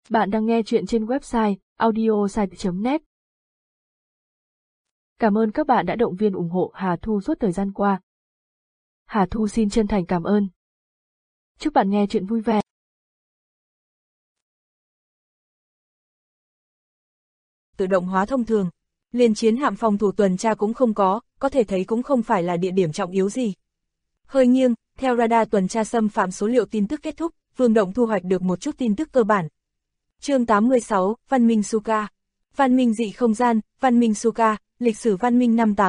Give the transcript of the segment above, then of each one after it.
Bạn đang nghe chuyện trên website audiosite.net. Cảm ơn các bạn đã động viên ủng hộ Hà Thu suốt thời gian qua. Hà Thu xin chân thành cảm ơn. Chúc bạn nghe chuyện vui vẻ. Tự động hóa thông thường, liền chiến hạm phòng thủ tuần tra cũng không có thể thấy cũng không phải là địa điểm trọng yếu gì. Hơi nghiêng, theo radar tuần tra xâm phạm số liệu tin tức kết thúc, Vương Động thu hoạch được một chút tin tức cơ bản. Chương 86, Văn minh Suka. Văn minh dị không gian, Văn minh Suka, lịch sử văn minh năm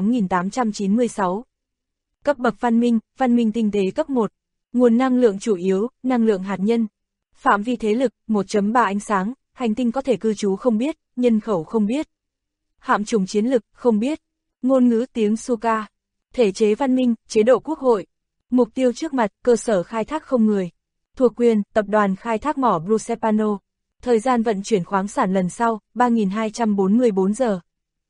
8896. Cấp bậc văn minh tinh tế cấp 1. Nguồn năng lượng chủ yếu, năng lượng hạt nhân. Phạm vi thế lực, 1.3 ánh sáng, hành tinh có thể cư trú không biết, nhân khẩu không biết. Hạm chủng chiến lực, không biết. Ngôn ngữ tiếng Suka. Thể chế văn minh, chế độ quốc hội. Mục tiêu trước mặt, cơ sở khai thác không người. Thuộc quyền, tập đoàn khai thác mỏ Brusepano. Thời gian vận chuyển khoáng sản lần sau, 3244 giờ.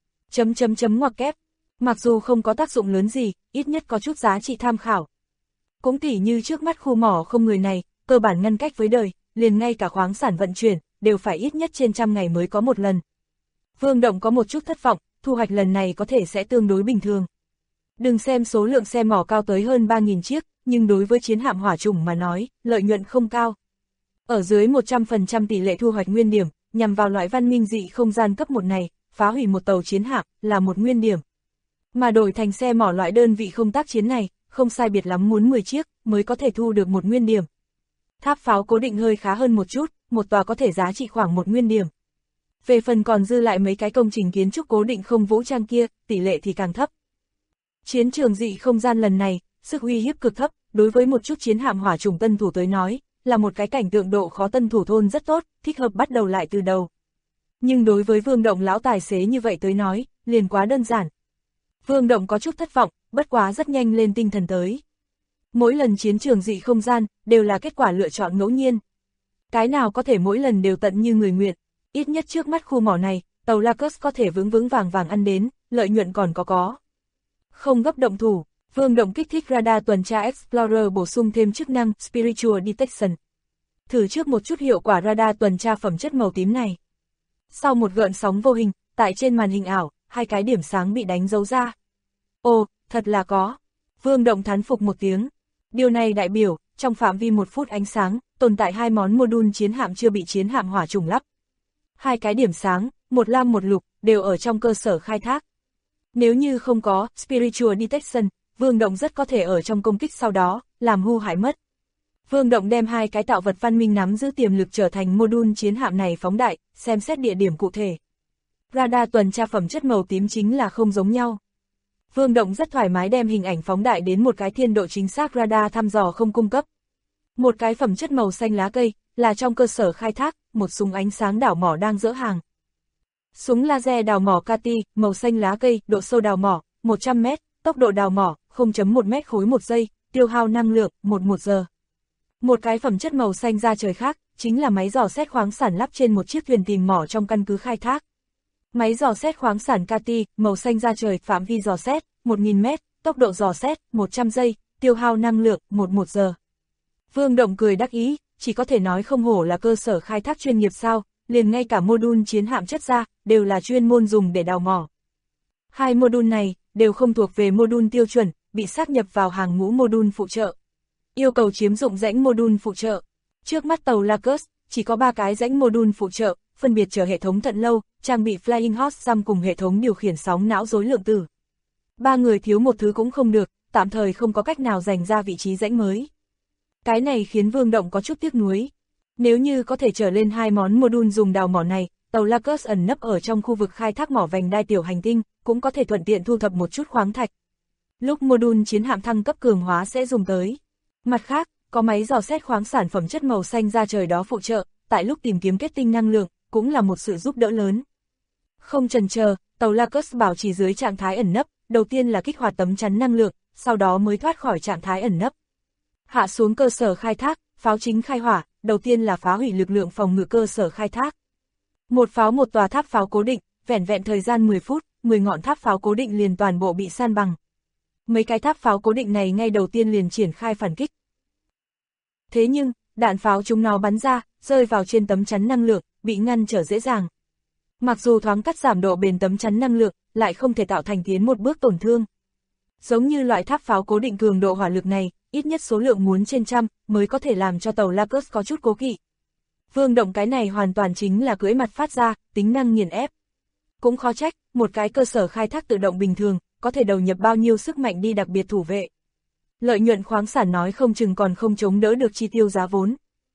Ngoặc kép. Mặc dù không có tác dụng lớn gì, ít nhất có chút giá trị tham khảo. Cũng tỉ như trước mắt khu mỏ không người này, cơ bản ngăn cách với đời, liền ngay cả khoáng sản vận chuyển, đều phải ít nhất trên 100 ngày mới có một lần. Vương Động có một chút thất vọng, thu hoạch lần này có thể sẽ tương đối bình thường. Đừng xem số lượng xe mỏ cao tới hơn 3.000 chiếc, nhưng đối với chiến hạm hỏa chủng mà nói, lợi nhuận không cao. Ở dưới 100% tỷ lệ thu hoạch nguyên điểm, nhằm vào loại văn minh dị không gian cấp 1 này, phá hủy một tàu chiến hạm, là một nguyên điểm. Mà đổi thành xe mỏ loại đơn vị không tác chiến này, không sai biệt lắm muốn 10 chiếc, mới có thể thu được một nguyên điểm. Tháp pháo cố định hơi khá hơn một chút, một tòa có thể giá trị khoảng một nguyên điểm. Về phần còn dư lại mấy cái công trình kiến trúc cố định không vũ trang kia, tỷ lệ thì càng thấp. Chiến trường dị không gian lần này, sức uy hiếp cực thấp, đối với một chút chiến hạm hỏa chủng tân thủ tới nói, là một cái cảnh tượng độ khó tân thủ thôn rất tốt, thích hợp bắt đầu lại từ đầu. Nhưng đối với Vương Động lão tài xế như vậy tới nói, liền quá đơn giản. Vương Động có chút thất vọng, bất quá rất nhanh lên tinh thần tới. Mỗi lần chiến trường dị không gian, đều là kết quả lựa chọn ngẫu nhiên. Cái nào có thể mỗi lần đều tận như người nguyện, ít nhất trước mắt khu mỏ này, tàu Lacus có thể vững vàng ăn đến, lợi nhuận còn có. Không gấp động thủ, Vương Động kích thích radar tuần tra Explorer bổ sung thêm chức năng Spiritual Detection. Thử trước một chút hiệu quả radar tuần tra phẩm chất màu tím này. Sau một gợn sóng vô hình, tại trên màn hình ảo, hai cái điểm sáng bị đánh dấu ra. Ồ, thật là có. Vương Động thán phục một tiếng. Điều này đại biểu, trong phạm vi 1 phút ánh sáng, tồn tại 2 món mô-đun chiến hạm chưa bị chiến hạm hỏa chủng lắp. Hai cái điểm sáng, một lam một lục, đều ở trong cơ sở khai thác. Nếu như không có Spiritual Detection, Vương Động rất có thể ở trong công kích sau đó, làm hư hại mất. Vương Động đem hai cái tạo vật văn minh nắm giữ tiềm lực trở thành mô-đun chiến hạm này phóng đại, xem xét địa điểm cụ thể. Radar tuần tra phẩm chất màu tím chính là không giống nhau. Vương Động rất thoải mái đem hình ảnh phóng đại đến một cái thiên độ chính xác radar thăm dò không cung cấp. Một cái phẩm chất màu xanh lá cây, là trong cơ sở khai thác, một súng ánh sáng đào mỏ đang dỡ hàng. Súng laser đào mỏ Kati, màu xanh lá cây, độ sâu đào mỏ, 100 m, tốc độ đào mỏ, 0.1 mét khối một giây, tiêu hao năng lượng, 1 giờ. Một cái phẩm chất màu xanh da trời khác, chính là máy dò xét khoáng sản lắp trên một chiếc thuyền tìm mỏ trong căn cứ khai thác. Máy dò xét khoáng sản Kati, màu xanh da trời, phạm vi dò xét, 1000 m, tốc độ dò xét, 100 giây, tiêu hao năng lượng, 1 giờ. Vương Động cười đắc ý, chỉ có thể nói không hổ là cơ sở khai thác chuyên nghiệp sao, liền ngay cả mô-đun chiến hạm chất ra, đều là chuyên môn dùng để đào mỏ. Hai mô-đun này, đều không thuộc về mô-đun tiêu chuẩn, bị sát nhập vào hàng ngũ mô-đun phụ trợ. Yêu cầu chiếm dụng rãnh mô-đun phụ trợ. Trước mắt tàu Lacus, chỉ có 3 cái rãnh mô-đun phụ trợ, phân biệt chở hệ thống thận lâu, trang bị Flying Horse Xăm cùng hệ thống điều khiển sóng não rối lượng tử. 3 người thiếu một thứ cũng không được, tạm thời không có cách nào giành ra vị trí rãnh mới. Cái này khiến Vương Động có chút tiếc nuối. Nếu như có thể trở lên 2 món mô-đun dùng đào mỏ này, tàu Lacus ẩn nấp ở trong khu vực khai thác mỏ vành đai tiểu hành tinh, cũng có thể thuận tiện thu thập một chút khoáng thạch. Lúc mô-đun chiến hạm thăng cấp cường hóa sẽ dùng tới. Mặt khác, có máy dò xét khoáng sản phẩm chất màu xanh da trời đó phụ trợ, tại lúc tìm kiếm kết tinh năng lượng, cũng là một sự giúp đỡ lớn. Không chần chờ, tàu Lacus bảo trì dưới trạng thái ẩn nấp, đầu tiên là kích hoạt tấm chắn năng lượng, sau đó mới thoát khỏi trạng thái ẩn nấp. Hạ xuống cơ sở khai thác, pháo chính khai hỏa, đầu tiên là phá hủy lực lượng phòng ngự cơ sở khai thác. Một pháo một tòa tháp pháo cố định, vẻn vẹn thời gian 10 phút, 10 ngọn tháp pháo cố định liền toàn bộ bị san bằng. Mấy cái tháp pháo cố định này ngay đầu tiên liền triển khai phản kích. Thế nhưng, đạn pháo chúng nó bắn ra, rơi vào trên tấm chắn năng lượng, bị ngăn trở dễ dàng. Mặc dù thoáng cắt giảm độ bền tấm chắn năng lượng, lại không thể tạo thành tiến một bước tổn thương. Giống như loại tháp pháo cố định cường độ hỏa lực này, ít nhất số lượng muốn trên trăm, mới có thể làm cho tàu Lacus có chút cố kỵ. Vương Động cái này hoàn toàn chính là cưỡi mặt phát ra, tính năng nghiền ép. Cũng khó trách, một cái cơ sở khai thác tự động bình thường, có thể đầu nhập bao nhiêu sức mạnh đi đặc biệt thủ vệ. Lợi nhuận khoáng sản nói không chừng còn không chống đỡ được chi tiêu giá vốn.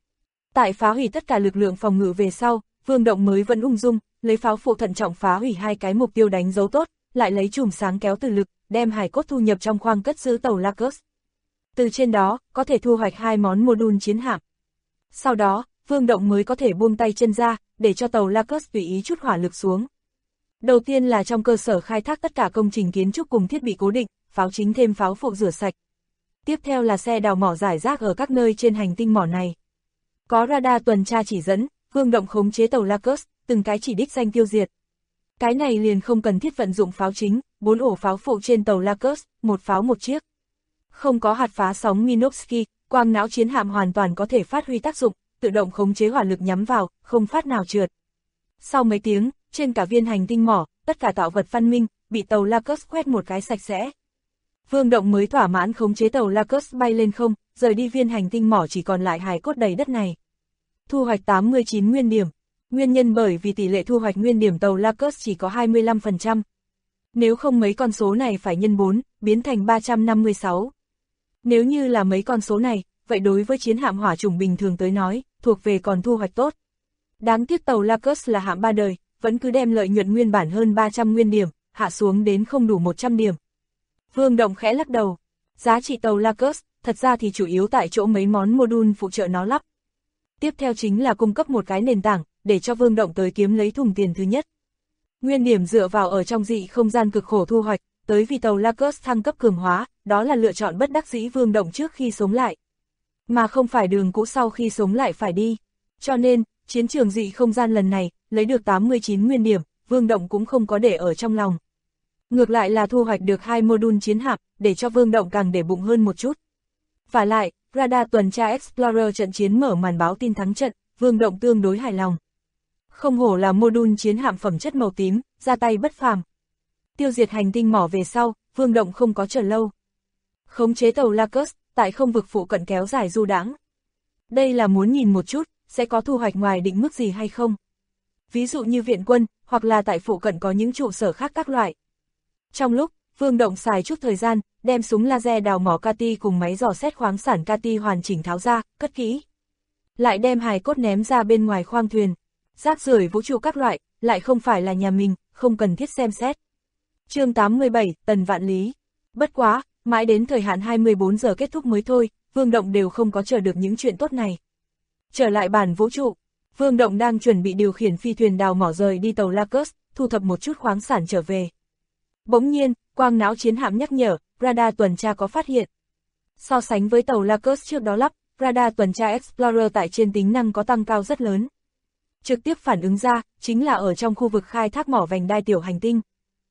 Tại phá hủy tất cả lực lượng phòng ngự về sau, Vương Động mới vẫn ung dung, lấy pháo phụ thận trọng phá hủy hai cái mục tiêu đánh dấu tốt, lại lấy chùm sáng kéo từ lực, đem hải cốt thu nhập trong khoang cất giữ tàu Lacus. Từ trên đó, có thể thu hoạch hai món mô-đun chiến hạm. Sau đó, Vương Động mới có thể buông tay chân ra, để cho tàu Lacus tùy ý chút hỏa lực xuống. Đầu tiên là trong cơ sở khai thác tất cả công trình kiến trúc cùng thiết bị cố định, pháo chính thêm pháo phụ rửa sạch. Tiếp theo là xe đào mỏ rải rác ở các nơi trên hành tinh mỏ này. Có radar tuần tra chỉ dẫn, Vương Động khống chế tàu Lacus, từng cái chỉ đích danh tiêu diệt. Cái này liền không cần thiết vận dụng pháo chính, 4 ổ pháo phụ trên tàu Lacus, một pháo một chiếc. Không có hạt phá sóng Minovsky, quang não chiến hạm hoàn toàn có thể phát huy tác dụng, tự động khống chế hỏa lực nhắm vào, không phát nào trượt. Sau mấy tiếng, trên cả viên hành tinh mỏ, tất cả tạo vật văn minh, bị tàu Lacus quét một cái sạch sẽ. Vương Động mới thỏa mãn khống chế tàu Lacus bay lên không, rời đi viên hành tinh mỏ chỉ còn lại hài cốt đầy đất này. Thu hoạch 89 nguyên điểm. Nguyên nhân bởi vì tỷ lệ thu hoạch nguyên điểm tàu Lacus chỉ có 25%. Nếu không mấy con số này phải nhân 4, biến thành 356. Nếu như là mấy con số này, vậy đối với chiến hạm hỏa chủng bình thường tới nói, thuộc về còn thu hoạch tốt. Đáng tiếc tàu Lacus là hạm 3 đời, vẫn cứ đem lợi nhuận nguyên bản hơn 300 nguyên điểm, hạ xuống đến không đủ 100 điểm. Vương Động khẽ lắc đầu. Giá trị tàu Lacus, thật ra thì chủ yếu tại chỗ mấy món mô-đun phụ trợ nó lắp. Tiếp theo chính là cung cấp một cái nền tảng, để cho Vương Động tới kiếm lấy thùng tiền thứ nhất. Nguyên điểm dựa vào ở trong dị không gian cực khổ thu hoạch, tới vì tàu Lacus thăng cấp cường hóa, đó là lựa chọn bất đắc dĩ Vương Động trước khi sống lại. Mà không phải đường cũ sau khi sống lại phải đi. Cho nên, chiến trường dị không gian lần này, lấy được 89 nguyên điểm, Vương Động cũng không có để ở trong lòng. Ngược lại là thu hoạch được 2 mô-đun chiến hạm, để cho Vương Động càng để bụng hơn một chút. Và lại, radar tuần tra Explorer trận chiến mở màn báo tin thắng trận, Vương Động tương đối hài lòng. Không hổ là mô-đun chiến hạm phẩm chất màu tím, ra tay bất phàm. Tiêu diệt hành tinh mỏ về sau, Vương Động không có chờ lâu. Khống chế tàu Lacus, tại không vực phụ cận kéo dài du đãng. Đây là muốn nhìn một chút, sẽ có thu hoạch ngoài định mức gì hay không. Ví dụ như viện quân, hoặc là tại phụ cận có những trụ sở khác các loại. Trong lúc, Vương Động xài chút thời gian, đem súng laser đào mỏ Cati cùng máy dò xét khoáng sản Cati hoàn chỉnh tháo ra, cất kỹ. Lại đem hài cốt ném ra bên ngoài khoang thuyền. Rác rưởi vũ trụ các loại, lại không phải là nhà mình, không cần thiết xem xét. Chương 87, Tần Vạn Lý. Bất quá, mãi đến thời hạn 24 giờ kết thúc mới thôi, Vương Động đều không có chờ được những chuyện tốt này. Trở lại bản vũ trụ, Vương Động đang chuẩn bị điều khiển phi thuyền đào mỏ rời đi tàu Lacus, thu thập một chút khoáng sản trở về. Bỗng nhiên, quang não chiến hạm nhắc nhở, radar tuần tra có phát hiện. So sánh với tàu Lacus trước đó lắp, radar tuần tra Explorer tại trên tính năng có tăng cao rất lớn. Trực tiếp phản ứng ra, chính là ở trong khu vực khai thác mỏ vành đai tiểu hành tinh.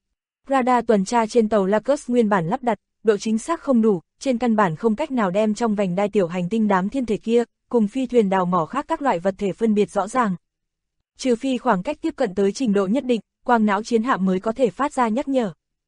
Radar tuần tra trên tàu Lacus nguyên bản lắp đặt, độ chính xác không đủ, trên căn bản không cách nào đem trong vành đai tiểu hành tinh đám thiên thể kia, cùng phi thuyền đào mỏ khác các loại vật thể phân biệt rõ ràng. Trừ phi khoảng cách tiếp cận tới trình độ nhất định, quang não chiến hạm mới có thể phát ra nhắc nhở.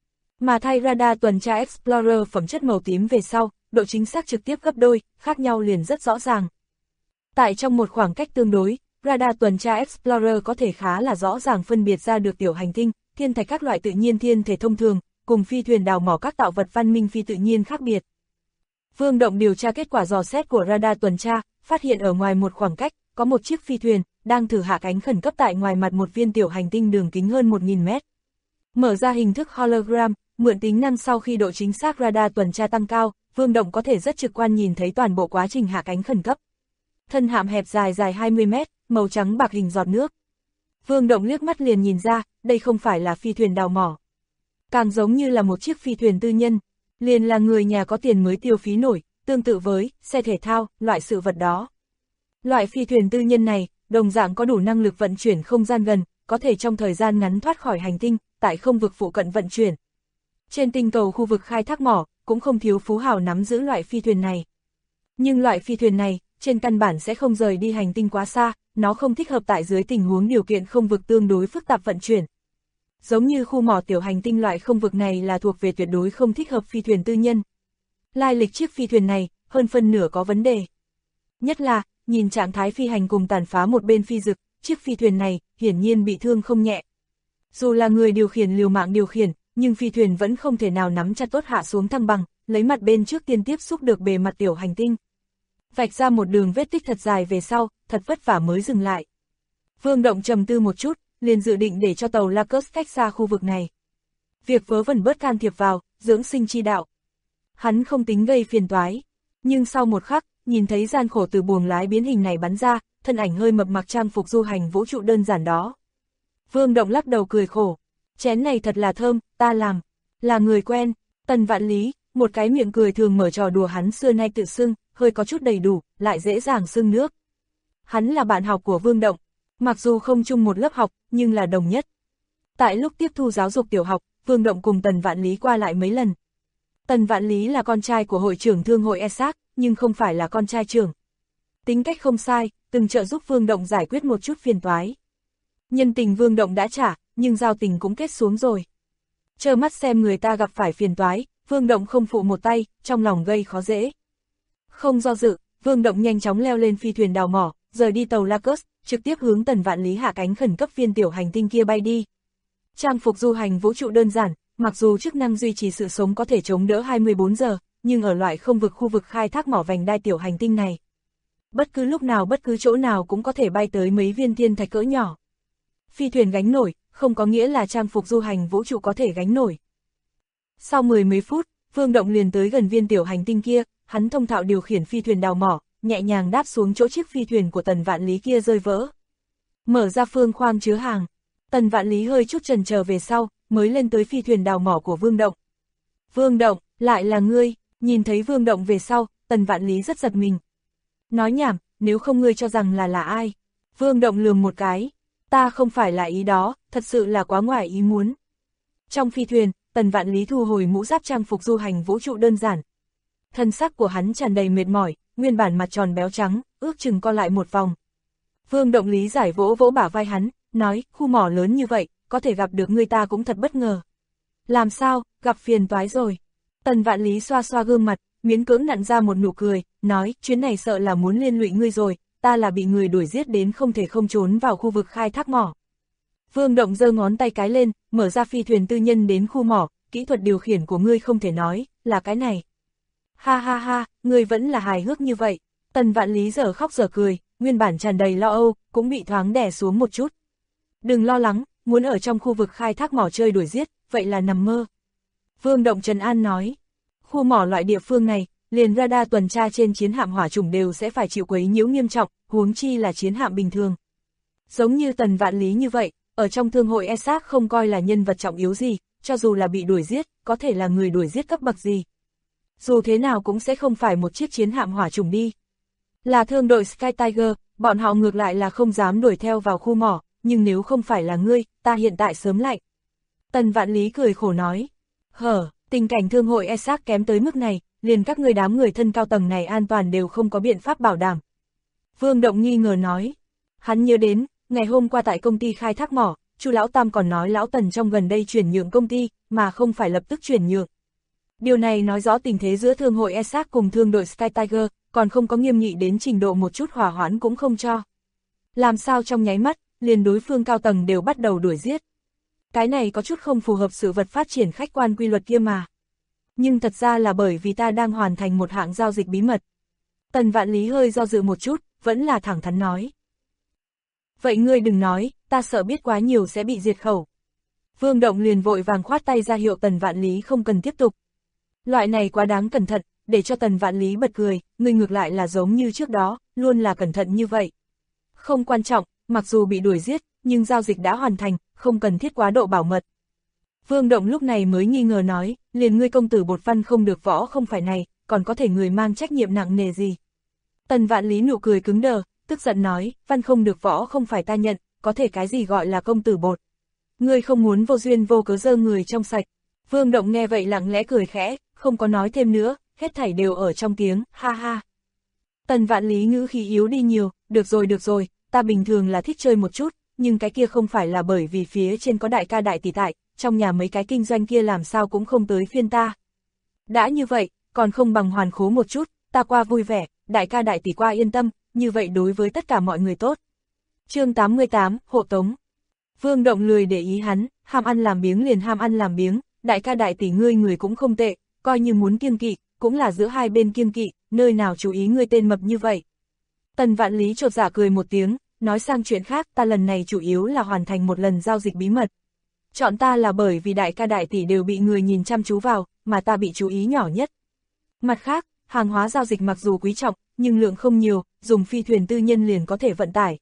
Mà thay radar tuần tra Explorer phẩm chất màu tím về sau, độ chính xác trực tiếp gấp đôi, khác nhau liền rất rõ ràng. Tại trong một khoảng cách tương đối, radar tuần tra Explorer có thể khá là rõ ràng phân biệt ra được tiểu hành tinh, thiên thạch các loại tự nhiên thiên thể thông thường, cùng phi thuyền đào mỏ các tạo vật văn minh phi tự nhiên khác biệt. Vương Động điều tra kết quả dò xét của radar tuần tra, phát hiện ở ngoài một khoảng cách, có một chiếc phi thuyền, đang thử hạ cánh khẩn cấp tại ngoài mặt một viên tiểu hành tinh đường kính hơn 1000 mét. Mở ra hình thức hologram, mượn tính năng sau khi độ chính xác radar tuần tra tăng cao, Vương Động có thể rất trực quan nhìn thấy toàn bộ quá trình hạ cánh khẩn cấp. Thân hạm hẹp dài 20 mét, màu trắng bạc hình giọt nước. Vương Động liếc mắt liền nhìn ra, đây không phải là phi thuyền đào mỏ. Càng giống như là một chiếc phi thuyền tư nhân, liền là người nhà có tiền mới tiêu phí nổi, tương tự với xe thể thao, loại sự vật đó. Loại phi thuyền tư nhân này, đồng dạng có đủ năng lực vận chuyển không gian gần, có thể trong thời gian ngắn thoát khỏi hành tinh, tại không vực phụ cận vận chuyển. Trên tinh cầu khu vực khai thác mỏ, cũng không thiếu phú hào nắm giữ loại phi thuyền này. Nhưng loại phi thuyền này, trên căn bản sẽ không rời đi hành tinh quá xa, nó không thích hợp tại dưới tình huống điều kiện không vực tương đối phức tạp vận chuyển. Giống như khu mỏ tiểu hành tinh loại không vực này là thuộc về tuyệt đối không thích hợp phi thuyền tư nhân. Lai lịch chiếc phi thuyền này, hơn phân nửa có vấn đề. Nhất là, nhìn trạng thái phi hành cùng tàn phá một bên phi dực, chiếc phi thuyền này, hiển nhiên bị thương không nhẹ. Dù là người điều khiển liều mạng điều khiển, nhưng phi thuyền vẫn không thể nào nắm chặt tốt hạ xuống thăng bằng, lấy mặt bên trước tiên tiếp xúc được bề mặt tiểu hành tinh. Vạch ra một đường vết tích thật dài về sau, thật vất vả mới dừng lại. Vương Động trầm tư một chút, liền dự định để cho tàu Lacus cách xa khu vực này. Việc vớ vẩn bớt can thiệp vào, dưỡng sinh chi đạo. Hắn không tính gây phiền toái, nhưng sau một khắc, nhìn thấy gian khổ từ buồng lái biến hình này bắn ra, thân ảnh hơi mập mặc trang phục du hành vũ trụ đơn giản đó. Vương Động lắc đầu cười khổ, chén này thật là thơm, ta làm, là người quen, Tần Vạn Lý, một cái miệng cười thường mở trò đùa hắn xưa nay tự xưng, hơi có chút đầy đủ, lại dễ dàng xưng nước. Hắn là bạn học của Vương Động, mặc dù không chung một lớp học, nhưng là đồng nhất. Tại lúc tiếp thu giáo dục tiểu học, Vương Động cùng Tần Vạn Lý qua lại mấy lần. Tần Vạn Lý là con trai của hội trưởng thương hội ESAC, nhưng không phải là con trai trưởng. Tính cách không sai, từng trợ giúp Vương Động giải quyết một chút phiền toái. Nhân tình Vương Động đã trả, nhưng giao tình cũng kết xuống rồi. Trơ mắt xem người ta gặp phải phiền toái, Vương Động không phụ một tay, trong lòng gây khó dễ. Không do dự, Vương Động nhanh chóng leo lên phi thuyền đào mỏ, rời đi tàu Lacus, trực tiếp hướng Tần Vạn Lý hạ cánh khẩn cấp viên tiểu hành tinh kia bay đi. Trang phục du hành vũ trụ đơn giản, mặc dù chức năng duy trì sự sống có thể chống đỡ 24 giờ, nhưng ở loại không vực khu vực khai thác mỏ vành đai tiểu hành tinh này, bất cứ lúc nào bất cứ chỗ nào cũng có thể bay tới mấy viên thiên thạch cỡ nhỏ. Phi thuyền gánh nổi, không có nghĩa là trang phục du hành vũ trụ có thể gánh nổi. Sau mười mấy phút, Vương Động liền tới gần viên tiểu hành tinh kia, hắn thông thạo điều khiển phi thuyền đào mỏ, nhẹ nhàng đáp xuống chỗ chiếc phi thuyền của Tần Vạn Lý kia rơi vỡ. Mở ra phương khoang chứa hàng, Tần Vạn Lý hơi chút chần chờ về sau, mới lên tới phi thuyền đào mỏ của Vương Động. Vương Động, lại là ngươi, nhìn thấy Vương Động về sau, Tần Vạn Lý rất giật mình. Nói nhảm, nếu không ngươi cho rằng là ai? Vương Động lườm một cái, ta không phải là ý đó, thật sự là quá ngoài ý muốn. Trong phi thuyền, Tần Vạn Lý thu hồi mũ giáp trang phục du hành vũ trụ đơn giản. Thân sắc của hắn tràn đầy mệt mỏi, nguyên bản mặt tròn béo trắng, ước chừng co lại một vòng. Vương Động lý giải vỗ vỗ bả vai hắn, nói, khu mỏ lớn như vậy, có thể gặp được ngươi ta cũng thật bất ngờ. Làm sao, gặp phiền toái rồi. Tần Vạn Lý xoa xoa gương mặt, miễn cưỡng nặn ra một nụ cười, nói, chuyến này sợ là muốn liên lụy ngươi rồi, ta là bị người đuổi giết đến không thể không trốn vào khu vực khai thác mỏ. Vương Động giơ ngón tay cái lên, mở ra phi thuyền tư nhân đến khu mỏ, kỹ thuật điều khiển của ngươi không thể nói, là cái này. Ha ha ha, ngươi vẫn là hài hước như vậy. Tần Vạn Lý giờ khóc giờ cười, nguyên bản tràn đầy lo âu, cũng bị thoáng đè xuống một chút. Đừng lo lắng, muốn ở trong khu vực khai thác mỏ chơi đuổi giết, vậy là nằm mơ. Vương Động trấn an nói, khu mỏ loại địa phương này, liền radar tuần tra trên chiến hạm hỏa chủng đều sẽ phải chịu quấy nhiễu nghiêm trọng, huống chi là chiến hạm bình thường. Giống như Tần Vạn Lý như vậy, ở trong thương hội ESAC không coi là nhân vật trọng yếu gì, cho dù là bị đuổi giết, có thể là người đuổi giết cấp bậc gì. Dù thế nào cũng sẽ không phải một chiếc chiến hạm hỏa chủng đi. Là thương đội Sky Tiger, bọn họ ngược lại là không dám đuổi theo vào khu mỏ, nhưng nếu không phải là ngươi, ta hiện tại sớm lạnh. Tần Vạn Lý cười khổ nói, tình cảnh thương hội ESAC kém tới mức này, liền các ngươi đám người thân cao tầng này an toàn đều không có biện pháp bảo đảm. Vương Động nghi ngờ nói, hắn nhớ đến, ngày hôm qua tại công ty khai thác mỏ, Chu Lão Tam còn nói Lão Tần trong gần đây chuyển nhượng công ty, mà không phải lập tức chuyển nhượng. Điều này nói rõ tình thế giữa thương hội ESAC cùng thương đội Sky Tiger, còn không có nghiêm nghị đến trình độ một chút hỏa hoãn cũng không cho. Làm sao trong nháy mắt, liền đối phương cao tầng đều bắt đầu đuổi giết. Cái này có chút không phù hợp sự vật phát triển khách quan quy luật kia mà. Nhưng thật ra là bởi vì ta đang hoàn thành một hạng giao dịch bí mật. Tần Vạn Lý hơi do dự một chút, vẫn là thẳng thắn nói. Vậy ngươi đừng nói, ta sợ biết quá nhiều sẽ bị diệt khẩu. Vương Động liền vội vàng khoát tay ra hiệu Tần Vạn Lý không cần tiếp tục. Loại này quá đáng cẩn thận, để cho Tần Vạn Lý bật cười, ngươi ngược lại là giống như trước đó, luôn là cẩn thận như vậy. Không quan trọng, mặc dù bị đuổi giết, nhưng giao dịch đã hoàn thành, không cần thiết quá độ bảo mật. Vương Động lúc này mới nghi ngờ nói, liền ngươi công tử bột văn không được võ không phải này, còn có thể người mang trách nhiệm nặng nề gì. Tần Vạn Lý nụ cười cứng đờ, tức giận nói, văn không được võ không phải ta nhận, có thể cái gì gọi là công tử bột. Ngươi không muốn vô duyên vô cớ dơ người trong sạch. Vương Động nghe vậy lặng lẽ cười khẽ, không có nói thêm nữa, hết thảy đều ở trong tiếng, ha ha. Tần Vạn Lý ngữ khí yếu đi nhiều, được rồi, ta bình thường là thích chơi một chút, nhưng cái kia không phải là bởi vì phía trên có đại ca đại tỷ tại, trong nhà mấy cái kinh doanh kia làm sao cũng không tới phiên ta. Đã như vậy, còn không bằng hoàn khố một chút, ta qua vui vẻ, đại ca đại tỷ qua yên tâm, như vậy đối với tất cả mọi người tốt. Chương 88, hộ tống. Vương Động lười để ý hắn, ham ăn làm biếng liền ham ăn làm biếng, đại ca đại tỷ ngươi người cũng không tệ, coi như muốn kiêng kỵ, cũng là giữa hai bên kiêng kỵ, nơi nào chú ý ngươi tên mập như vậy. Tần Vạn Lý chột dạ cười một tiếng, nói sang chuyện khác, ta lần này chủ yếu là hoàn thành một lần giao dịch bí mật. Chọn ta là bởi vì đại ca đại tỷ đều bị người nhìn chăm chú vào, mà ta bị chú ý nhỏ nhất. Mặt khác, hàng hóa giao dịch mặc dù quý trọng, nhưng lượng không nhiều, dùng phi thuyền tư nhân liền có thể vận tải.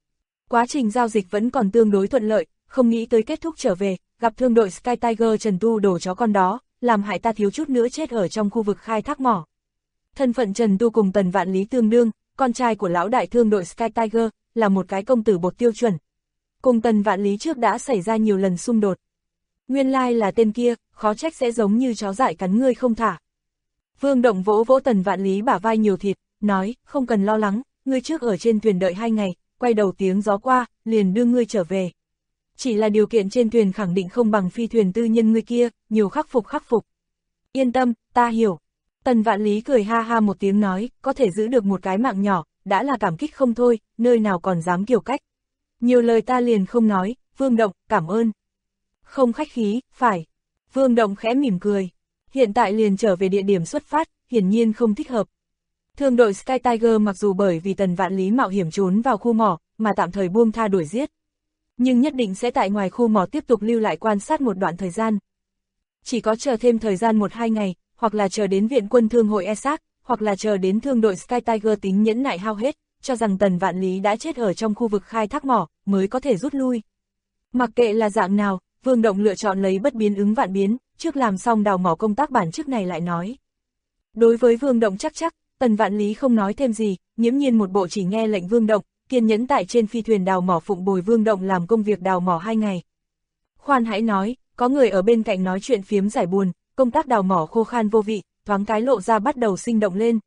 Quá trình giao dịch vẫn còn tương đối thuận lợi, không nghĩ tới kết thúc trở về, gặp thương đội Sky Tiger Trần Tu đổ chó con đó, làm hại ta thiếu chút nữa chết ở trong khu vực khai thác mỏ. Thân phận Trần Tu cùng Tần Vạn Lý tương đương, con trai của lão đại thương đội Sky Tiger, là một cái công tử bột tiêu chuẩn. Cùng Tần Vạn Lý trước đã xảy ra nhiều lần xung đột. Nguyên lai là tên kia, khó trách sẽ giống như chó dại cắn ngươi không thả. Vương Động vỗ vỗ Tần Vạn Lý bả vai nhiều thịt, nói, không cần lo lắng, ngươi trước ở trên thuyền đợi 2 ngày, quay đầu tiếng gió qua, liền đưa ngươi trở về. Chỉ là điều kiện trên thuyền khẳng định không bằng phi thuyền tư nhân ngươi kia, nhiều khắc phục. Yên tâm, ta hiểu. Tần Vạn Lý cười ha ha một tiếng nói, có thể giữ được một cái mạng nhỏ, đã là cảm kích không thôi, nơi nào còn dám kiểu cách. Nhiều lời ta liền không nói, Vương Động, cảm ơn. Không khách khí, phải. Vương Động khẽ mỉm cười. Hiện tại liền trở về địa điểm xuất phát, hiển nhiên không thích hợp. Thương đội Sky Tiger mặc dù bởi vì Tần Vạn Lý mạo hiểm trốn vào khu mỏ, mà tạm thời buông tha đuổi giết. Nhưng nhất định sẽ tại ngoài khu mỏ tiếp tục lưu lại quan sát một đoạn thời gian. Chỉ có chờ thêm thời gian 1-2 ngày, hoặc là chờ đến viện quân thương hội ESAC, hoặc là chờ đến thương đội Sky Tiger tính nhẫn nại hao hết, cho rằng Tần Vạn Lý đã chết ở trong khu vực khai thác mỏ, mới có thể rút lui. Mặc kệ là dạng nào, Vương Động lựa chọn lấy bất biến ứng vạn biến, trước làm xong đào mỏ công tác bản chức này lại nói. Đối với Vương Động chắc, Tần Vạn Lý không nói thêm gì, nghiễm nhiên một bộ chỉ nghe lệnh Vương Động, kiên nhẫn tại trên phi thuyền đào mỏ phụng bồi Vương Động làm công việc đào mỏ 2 ngày. Khoan hãy nói, có người ở bên cạnh nói chuyện phiếm giải buồn, công tác đào mỏ khô khan vô vị, thoáng cái lộ ra bắt đầu sinh động lên.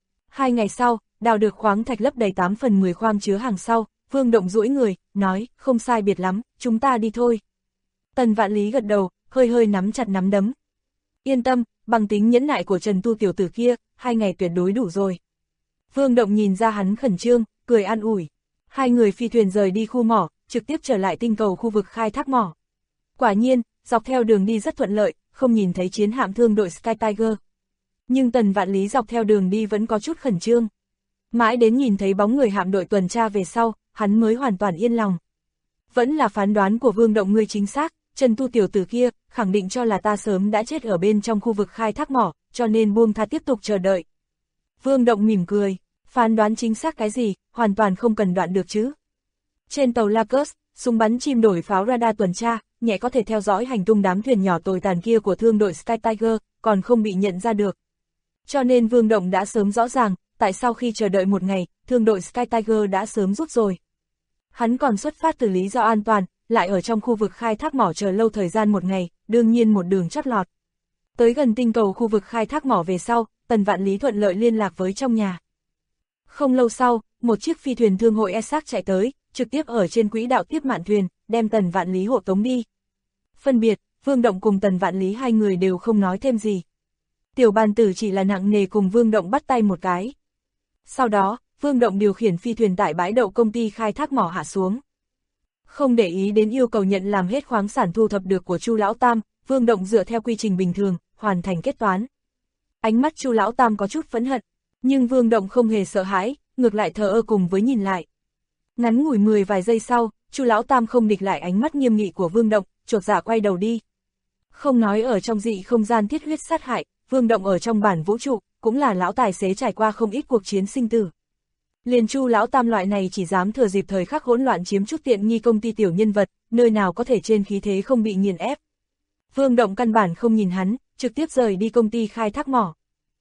2 ngày sau, đào được khoáng thạch lấp đầy 8/10 khoang chứa hàng sau, Vương Động duỗi người, nói, không sai biệt lắm, chúng ta đi thôi. Tần Vạn Lý gật đầu, hơi nắm chặt nắm đấm. Yên tâm, bằng tính nhẫn nại của Trần Tu tiểu tử kia, 2 ngày tuyệt đối đủ rồi. Vương Động nhìn ra hắn khẩn trương, cười an ủi. 2 người phi thuyền rời đi khu mỏ, trực tiếp trở lại tinh cầu khu vực khai thác mỏ. Quả nhiên, dọc theo đường đi rất thuận lợi, không nhìn thấy chiến hạm thương đội Sky Tiger. Nhưng Tần Vạn Lý dọc theo đường đi vẫn có chút khẩn trương. Mãi đến nhìn thấy bóng người hạm đội tuần tra về sau, hắn mới hoàn toàn yên lòng. Vẫn là phán đoán của Vương Động ngươi chính xác, Trần Tu tiểu tử kia, khẳng định cho là ta sớm đã chết ở bên trong khu vực khai thác mỏ, cho nên buông tha tiếp tục chờ đợi. Vương Động mỉm cười, phán đoán chính xác cái gì, hoàn toàn không cần đoạn được chứ. Trên tàu Lacus, súng bắn chim đổi pháo radar tuần tra, nhẹ có thể theo dõi hành tung đám thuyền nhỏ tồi tàn kia của thương đội Sky Tiger, còn không bị nhận ra được. Cho nên Vương Động đã sớm rõ ràng, tại sao khi chờ đợi 1 ngày, thương đội Sky Tiger đã sớm rút rồi. Hắn còn xuất phát từ lý do an toàn, lại ở trong khu vực khai thác mỏ chờ lâu thời gian 1 ngày, đương nhiên một đường chót lọt. Tới gần tinh cầu khu vực khai thác mỏ về sau, Tần Vạn Lý thuận lợi liên lạc với trong nhà. Không lâu sau, một chiếc phi thuyền thương hội ESAC chạy tới, trực tiếp ở trên quỹ đạo tiếp mạn thuyền, đem Tần Vạn Lý hộ tống đi. Phân biệt, Vương Động cùng Tần Vạn Lý 2 người đều không nói thêm gì. Tiểu bàn tử chỉ là nặng nề cùng Vương Động bắt tay một cái. Sau đó, Vương Động điều khiển phi thuyền tại bãi đậu công ty khai thác mỏ hạ xuống. Không để ý đến yêu cầu nhận làm hết khoáng sản thu thập được của Chu Lão Tam, Vương Động dựa theo quy trình bình thường, hoàn thành kết toán. Ánh mắt Chu Lão Tam có chút phẫn hận, nhưng Vương Động không hề sợ hãi, ngược lại thờ ơ cùng với nhìn lại. Ngắn ngủi vài giây sau, Chu Lão Tam không địch lại ánh mắt nghiêm nghị của Vương Động, chột dạ quay đầu đi. Không nói ở trong dị không gian thiết huyết sát hại, Vương Động ở trong bản vũ trụ, cũng là lão tài xế trải qua không ít cuộc chiến sinh tử. Liền Chu Lão Tam loại này chỉ dám thừa dịp thời khắc hỗn loạn chiếm chút tiện nghi công ty tiểu nhân vật, nơi nào có thể trên khí thế không bị nghiền ép. Vương Động căn bản không nhìn hắn, trực tiếp rời đi công ty khai thác mỏ.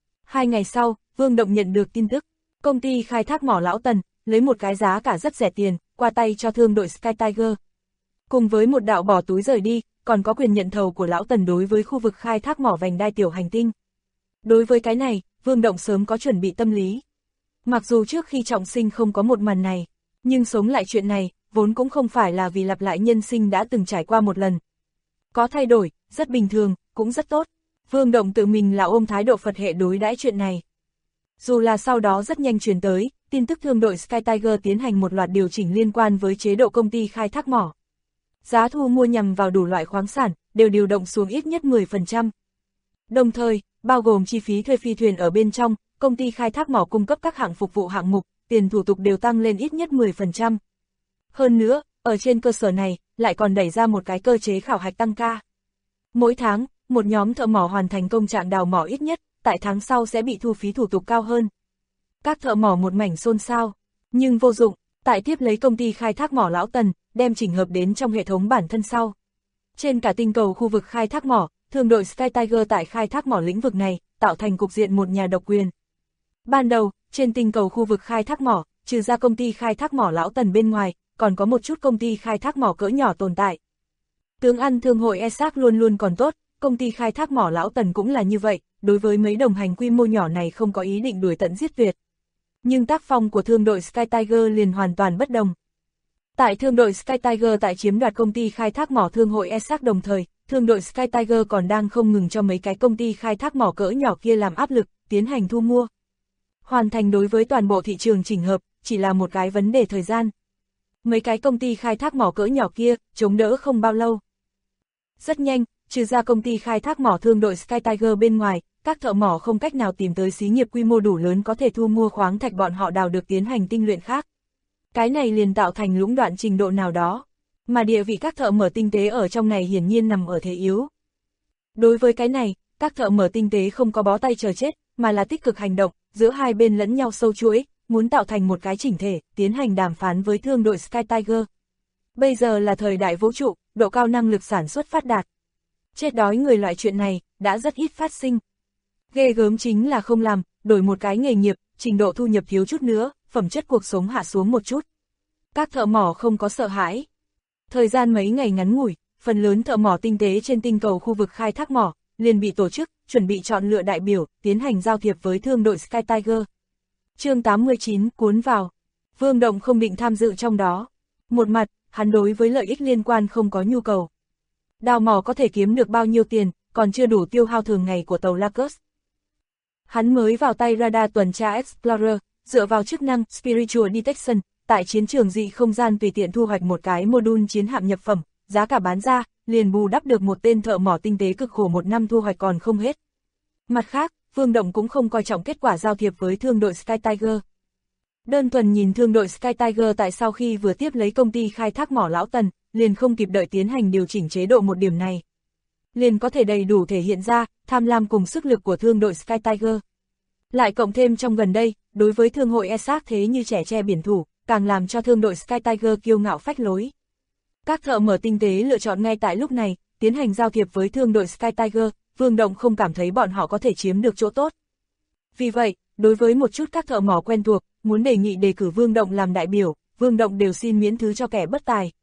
2 ngày sau, Vương Động nhận được tin tức, công ty khai thác mỏ lão Tần, lấy một cái giá cả rất rẻ tiền, qua tay cho thương đội Sky Tiger. Cùng với một đạo bỏ túi rời đi, còn có quyền nhận thầu của lão Tần đối với khu vực khai thác mỏ vành đai tiểu hành tinh. Đối với cái này, Vương Động sớm có chuẩn bị tâm lý. Mặc dù trước khi trọng sinh không có một màn này, nhưng sống lại chuyện này, vốn cũng không phải là vì lặp lại nhân sinh đã từng trải qua một lần. Có thay đổi, rất bình thường, cũng rất tốt. Vương Động tự mình là ôm thái độ Phật hệ đối đãi chuyện này. Dù là sau đó rất nhanh truyền tới, tin tức thương đội Sky Tiger tiến hành một loạt điều chỉnh liên quan với chế độ công ty khai thác mỏ. Giá thu mua nhằm vào đủ loại khoáng sản, đều điều động xuống ít nhất 10%. Đồng thời, bao gồm chi phí thuê phi thuyền ở bên trong, công ty khai thác mỏ cung cấp các hạng phục vụ hạng mục, tiền thủ tục đều tăng lên ít nhất 10%. Hơn nữa, ở trên cơ sở này, lại còn đẩy ra một cái cơ chế khảo hạch tăng ca. Mỗi tháng, một nhóm thợ mỏ hoàn thành công trạng đào mỏ ít nhất, tại tháng sau sẽ bị thu phí thủ tục cao hơn. Các thợ mỏ một mảnh xôn xao, nhưng vô dụng, tại tiếp lấy công ty khai thác mỏ Lão Tần, đem chỉnh hợp đến trong hệ thống bản thân sau. Trên cả tinh cầu khu vực khai thác mỏ, thương đội Sky Tiger tại khai thác mỏ lĩnh vực này, tạo thành cục diện một nhà độc quyền. Ban đầu, trên tinh cầu khu vực khai thác mỏ, trừ ra công ty khai thác mỏ Lão Tần bên ngoài, còn có một chút công ty khai thác mỏ cỡ nhỏ tồn tại. Tướng ăn thương hội ESAC luôn luôn còn tốt, công ty khai thác mỏ Lão Tần cũng là như vậy, đối với mấy đồng hành quy mô nhỏ này không có ý định đuổi tận giết tuyệt. Nhưng tác phong của thương đội Sky Tiger liền hoàn toàn bất đồng. Tại thương đội Sky Tiger tại chiếm đoạt công ty khai thác mỏ thương hội ESAC đồng thời, thương đội Sky Tiger còn đang không ngừng cho mấy cái công ty khai thác mỏ cỡ nhỏ kia làm áp lực, tiến hành thu mua. Hoàn thành đối với toàn bộ thị trường chỉnh hợp, chỉ là một cái vấn đề thời gian. Mấy cái công ty khai thác mỏ cỡ nhỏ kia, chống đỡ không bao lâu. Rất nhanh, trừ ra công ty khai thác mỏ thương đội Sky Tiger bên ngoài, các thợ mỏ không cách nào tìm tới xí nghiệp quy mô đủ lớn có thể thu mua khoáng thạch bọn họ đào được tiến hành tinh luyện khác. Cái này liền tạo thành lũng đoạn trình độ nào đó, mà địa vị các thợ mở tinh tế ở trong này hiển nhiên nằm ở thế yếu. Đối với cái này, các thợ mở tinh tế không có bó tay chờ chết, mà là tích cực hành động, giữa hai bên lẫn nhau sâu chuỗi, muốn tạo thành một cái chỉnh thể, tiến hành đàm phán với thương đội Sky Tiger. Bây giờ là thời đại vũ trụ, độ cao năng lực sản xuất phát đạt. Chết đói người loại chuyện này, đã rất ít phát sinh. Ghê gớm chính là không làm, đổi một cái nghề nghiệp, trình độ thu nhập thiếu chút nữa, phẩm chất cuộc sống hạ xuống một chút. Các thợ mỏ không có sợ hãi. Thời gian mấy ngày ngắn ngủi, phần lớn thợ mỏ tinh tế trên tinh cầu khu vực khai thác mỏ, liền bị tổ chức, chuẩn bị chọn lựa đại biểu, tiến hành giao thiệp với thương đội Sky Tiger. Chương 89 cuốn vào. Vương Động không định tham dự trong đó. Một mặt, hắn đối với lợi ích liên quan không có nhu cầu. Đào mỏ có thể kiếm được bao nhiêu tiền, còn chưa đủ tiêu hao thường ngày của tàu Lacus. Hắn mới vào tay radar tuần tra Explorer, dựa vào chức năng Spiritual Detection, tại chiến trường dị không gian tùy tiện thu hoạch một cái module chiến hạm nhập phẩm, giá cả bán ra, liền bù đắp được một tên thợ mỏ tinh tế cực khổ một năm thu hoạch còn không hết. Mặt khác, Vương Động cũng không coi trọng kết quả giao thiệp với thương đội Sky Tiger. Đơn thuần nhìn thương đội Sky Tiger tại sau khi vừa tiếp lấy công ty khai thác mỏ Lão Tần, liền không kịp đợi tiến hành điều chỉnh chế độ một điểm này. Liền có thể đầy đủ thể hiện ra, tham lam cùng sức lực của thương đội Sky Tiger. Lại cộng thêm trong gần đây, đối với thương hội ESAC thế như trẻ tre biển thủ, càng làm cho thương đội Sky Tiger kiêu ngạo phách lối. Các thợ mở tinh tế lựa chọn ngay tại lúc này, tiến hành giao thiệp với thương đội Sky Tiger, Vương Động không cảm thấy bọn họ có thể chiếm được chỗ tốt. Vì vậy, đối với một chút các thợ mỏ quen thuộc, muốn đề nghị đề cử Vương Động làm đại biểu, Vương Động đều xin miễn thứ cho kẻ bất tài.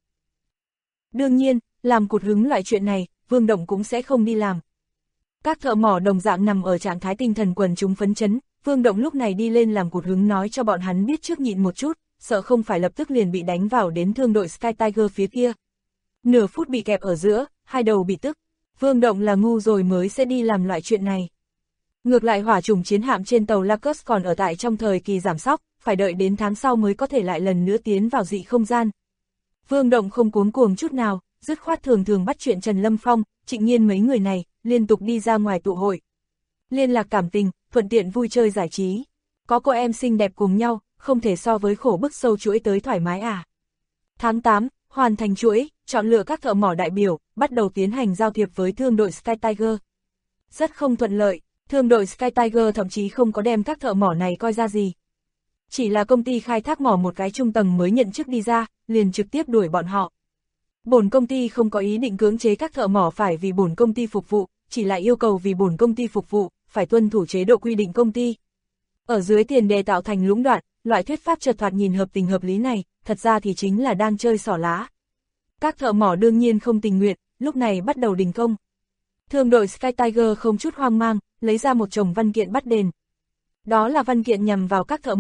Đương nhiên, làm cụt hứng loại chuyện này, Vương Động cũng sẽ không đi làm. Các thợ mỏ đồng dạng nằm ở trạng thái tinh thần quần chúng phấn chấn, Vương Động lúc này đi lên làm cụt hứng nói cho bọn hắn biết trước nhịn một chút, sợ không phải lập tức liền bị đánh vào đến thương đội Sky Tiger phía kia. Nửa phút bị kẹp ở giữa, hai đầu bị tức. Vương Động là ngu rồi mới sẽ đi làm loại chuyện này. Ngược lại hỏa trùng chiến hạm trên tàu Lacus còn ở tại trong thời kỳ giảm sóc, phải đợi đến tháng sau mới có thể lại lần nữa tiến vào dị không gian. Vương Động không cuống cuồng chút nào, dứt khoát thường thường bắt chuyện Trần Lâm Phong, Trịnh Nhiên mấy người này, liên tục đi ra ngoài tụ hội. Liên lạc cảm tình, thuận tiện vui chơi giải trí. Có cô em xinh đẹp cùng nhau, không thể so với khổ bức sâu chuỗi tới thoải mái à. Tháng 8, hoàn thành chuỗi, chọn lựa các thợ mỏ đại biểu, bắt đầu tiến hành giao thiệp với thương đội Sky Tiger. Rất không thuận lợi, thương đội Sky Tiger thậm chí không có đem các thợ mỏ này coi ra gì. Chỉ là công ty khai thác mỏ một cái trung tầng mới nhận chức đi ra, liền trực tiếp đuổi bọn họ. Bổn công ty không có ý định cưỡng chế các thợ mỏ phải vì bổn công ty phục vụ, chỉ là yêu cầu vì bổn công ty phục vụ, phải tuân thủ chế độ quy định công ty. Ở dưới tiền đề tạo thành lũng đoạn, loại thuyết pháp chợt thoạt nhìn hợp tình hợp lý này, thật ra thì chính là đang chơi xỏ lá. Các thợ mỏ đương nhiên không tình nguyện, lúc này bắt đầu đình công. Thương đội Sky Tiger không chút hoang mang, lấy ra một chồng văn kiện bắt đền. Đó là văn kiện nhằm vào các thợ mỏ,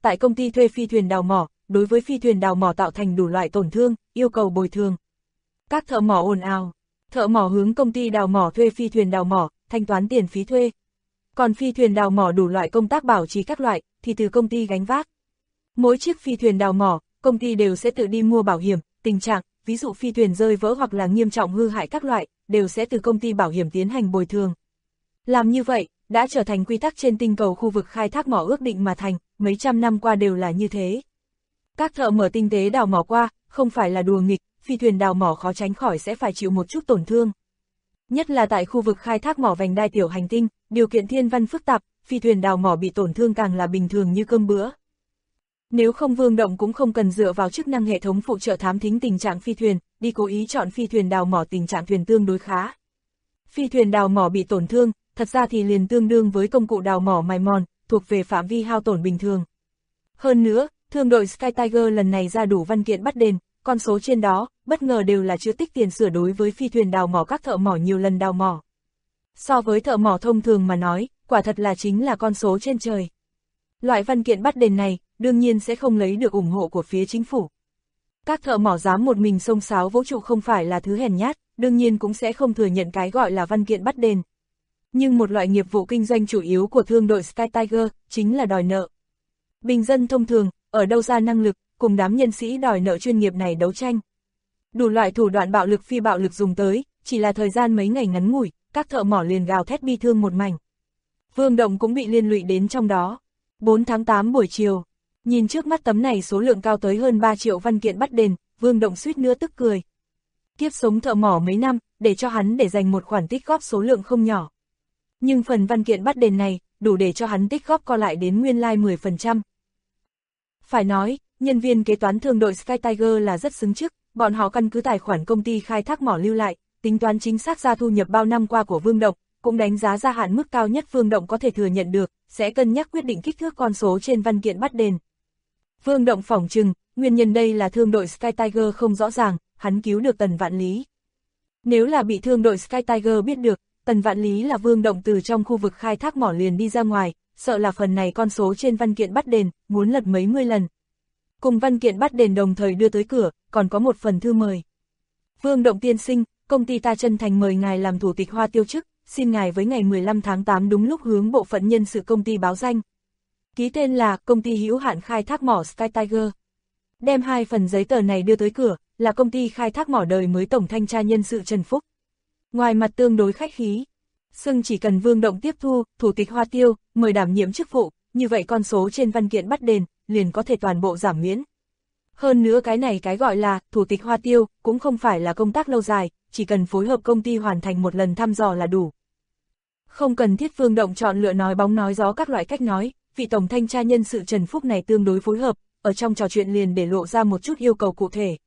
tại công ty thuê phi thuyền đào mỏ, đối với phi thuyền đào mỏ tạo thành đủ loại tổn thương, yêu cầu bồi thường. Các thợ mỏ ồn ào, thợ mỏ hướng công ty đào mỏ thuê phi thuyền đào mỏ, thanh toán tiền phí thuê. Còn phi thuyền đào mỏ đủ loại công tác bảo trì các loại, thì từ công ty gánh vác. Mỗi chiếc phi thuyền đào mỏ, công ty đều sẽ tự đi mua bảo hiểm, tình trạng, ví dụ phi thuyền rơi vỡ hoặc là nghiêm trọng hư hại các loại, đều sẽ từ công ty bảo hiểm tiến hành bồi thường. Làm như vậy, đã trở thành quy tắc trên tinh cầu khu vực khai thác mỏ ước định mà thành, mấy trăm năm qua đều là như thế. Các thợ mở tinh tế đào mỏ qua, không phải là đùa nghịch, phi thuyền đào mỏ khó tránh khỏi sẽ phải chịu một chút tổn thương. Nhất là tại khu vực khai thác mỏ vành đai tiểu hành tinh, điều kiện thiên văn phức tạp, phi thuyền đào mỏ bị tổn thương càng là bình thường như cơm bữa. Nếu không Vương Động cũng không cần dựa vào chức năng hệ thống phụ trợ thám thính tình trạng phi thuyền, đi cố ý chọn phi thuyền đào mỏ tình trạng thuyền tương đối khá. Phi thuyền đào mỏ bị tổn thương, thật ra thì liền tương đương với công cụ đào mỏ mài mòn, thuộc về phạm vi hao tổn bình thường. Hơn nữa, thương đội Sky Tiger lần này ra đủ văn kiện bắt đền, con số trên đó, bất ngờ đều là chứa tích tiền sửa đối với phi thuyền đào mỏ các thợ mỏ nhiều lần đào mỏ. So với thợ mỏ thông thường mà nói, quả thật là chính là con số trên trời. Loại văn kiện bắt đền này, đương nhiên sẽ không lấy được ủng hộ của phía chính phủ. Các thợ mỏ dám một mình xông xáo vũ trụ không phải là thứ hèn nhát, đương nhiên cũng sẽ không thừa nhận cái gọi là văn kiện bắt đền. Nhưng một loại nghiệp vụ kinh doanh chủ yếu của thương đội Sky Tiger, chính là đòi nợ. Bình dân thông thường, ở đâu ra năng lực, cùng đám nhân sĩ đòi nợ chuyên nghiệp này đấu tranh. Đủ loại thủ đoạn bạo lực phi bạo lực dùng tới, chỉ là thời gian mấy ngày ngắn ngủi, các thợ mỏ liền gào thét bi thương một mảnh. Vương Động cũng bị liên lụy đến trong đó. 4 tháng 8 buổi chiều, nhìn trước mắt tấm này số lượng cao tới hơn 3 triệu văn kiện bắt đền, Vương Động suýt nữa tức cười. Kiếp sống thợ mỏ mấy năm, để cho hắn để dành một khoản tích góp số lượng không nhỏ. Nhưng phần văn kiện bắt đền này, đủ để cho hắn tích góp co lại đến nguyên lai 10%. Phải nói, nhân viên kế toán thương đội Sky Tiger là rất xứng chức, bọn họ căn cứ tài khoản công ty khai thác mỏ lưu lại, tính toán chính xác ra thu nhập bao năm qua của Vương Động, cũng đánh giá ra hạn mức cao nhất Vương Động có thể thừa nhận được, sẽ cân nhắc quyết định kích thước con số trên văn kiện bắt đền. Vương Động phỏng chừng, nguyên nhân đây là thương đội Sky Tiger không rõ ràng, hắn cứu được Tần Vạn Lý. Nếu là bị thương đội Sky Tiger biết được, Tần Vạn Lý là Vương Động từ trong khu vực khai thác mỏ liền đi ra ngoài, sợ là phần này con số trên văn kiện bắt đền, muốn lật mấy mươi lần. Cùng văn kiện bắt đền đồng thời đưa tới cửa, còn có một phần thư mời. Vương Động tiên sinh, công ty ta chân thành mời ngài làm thủ tịch Hoa Tiêu chức, xin ngài với ngày 15 tháng 8 đúng lúc hướng bộ phận nhân sự công ty báo danh. Ký tên là công ty hữu hạn khai thác mỏ Sky Tiger. Đem hai phần giấy tờ này đưa tới cửa, là công ty khai thác mỏ đời mới tổng thanh tra nhân sự Trần Phúc. Ngoài mặt tương đối khách khí, xưng chỉ cần Vương Động tiếp thu, thủ tịch Hoa Tiêu, mời đảm nhiệm chức vụ, như vậy con số trên văn kiện bắt đền, liền có thể toàn bộ giảm miễn. Hơn nữa cái này cái gọi là thủ tịch Hoa Tiêu, cũng không phải là công tác lâu dài, chỉ cần phối hợp công ty hoàn thành một lần thăm dò là đủ. Không cần thiết Vương Động chọn lựa nói bóng nói gió các loại cách nói, vị tổng thanh tra nhân sự Trần Phúc này tương đối phối hợp, ở trong trò chuyện liền để lộ ra một chút yêu cầu cụ thể.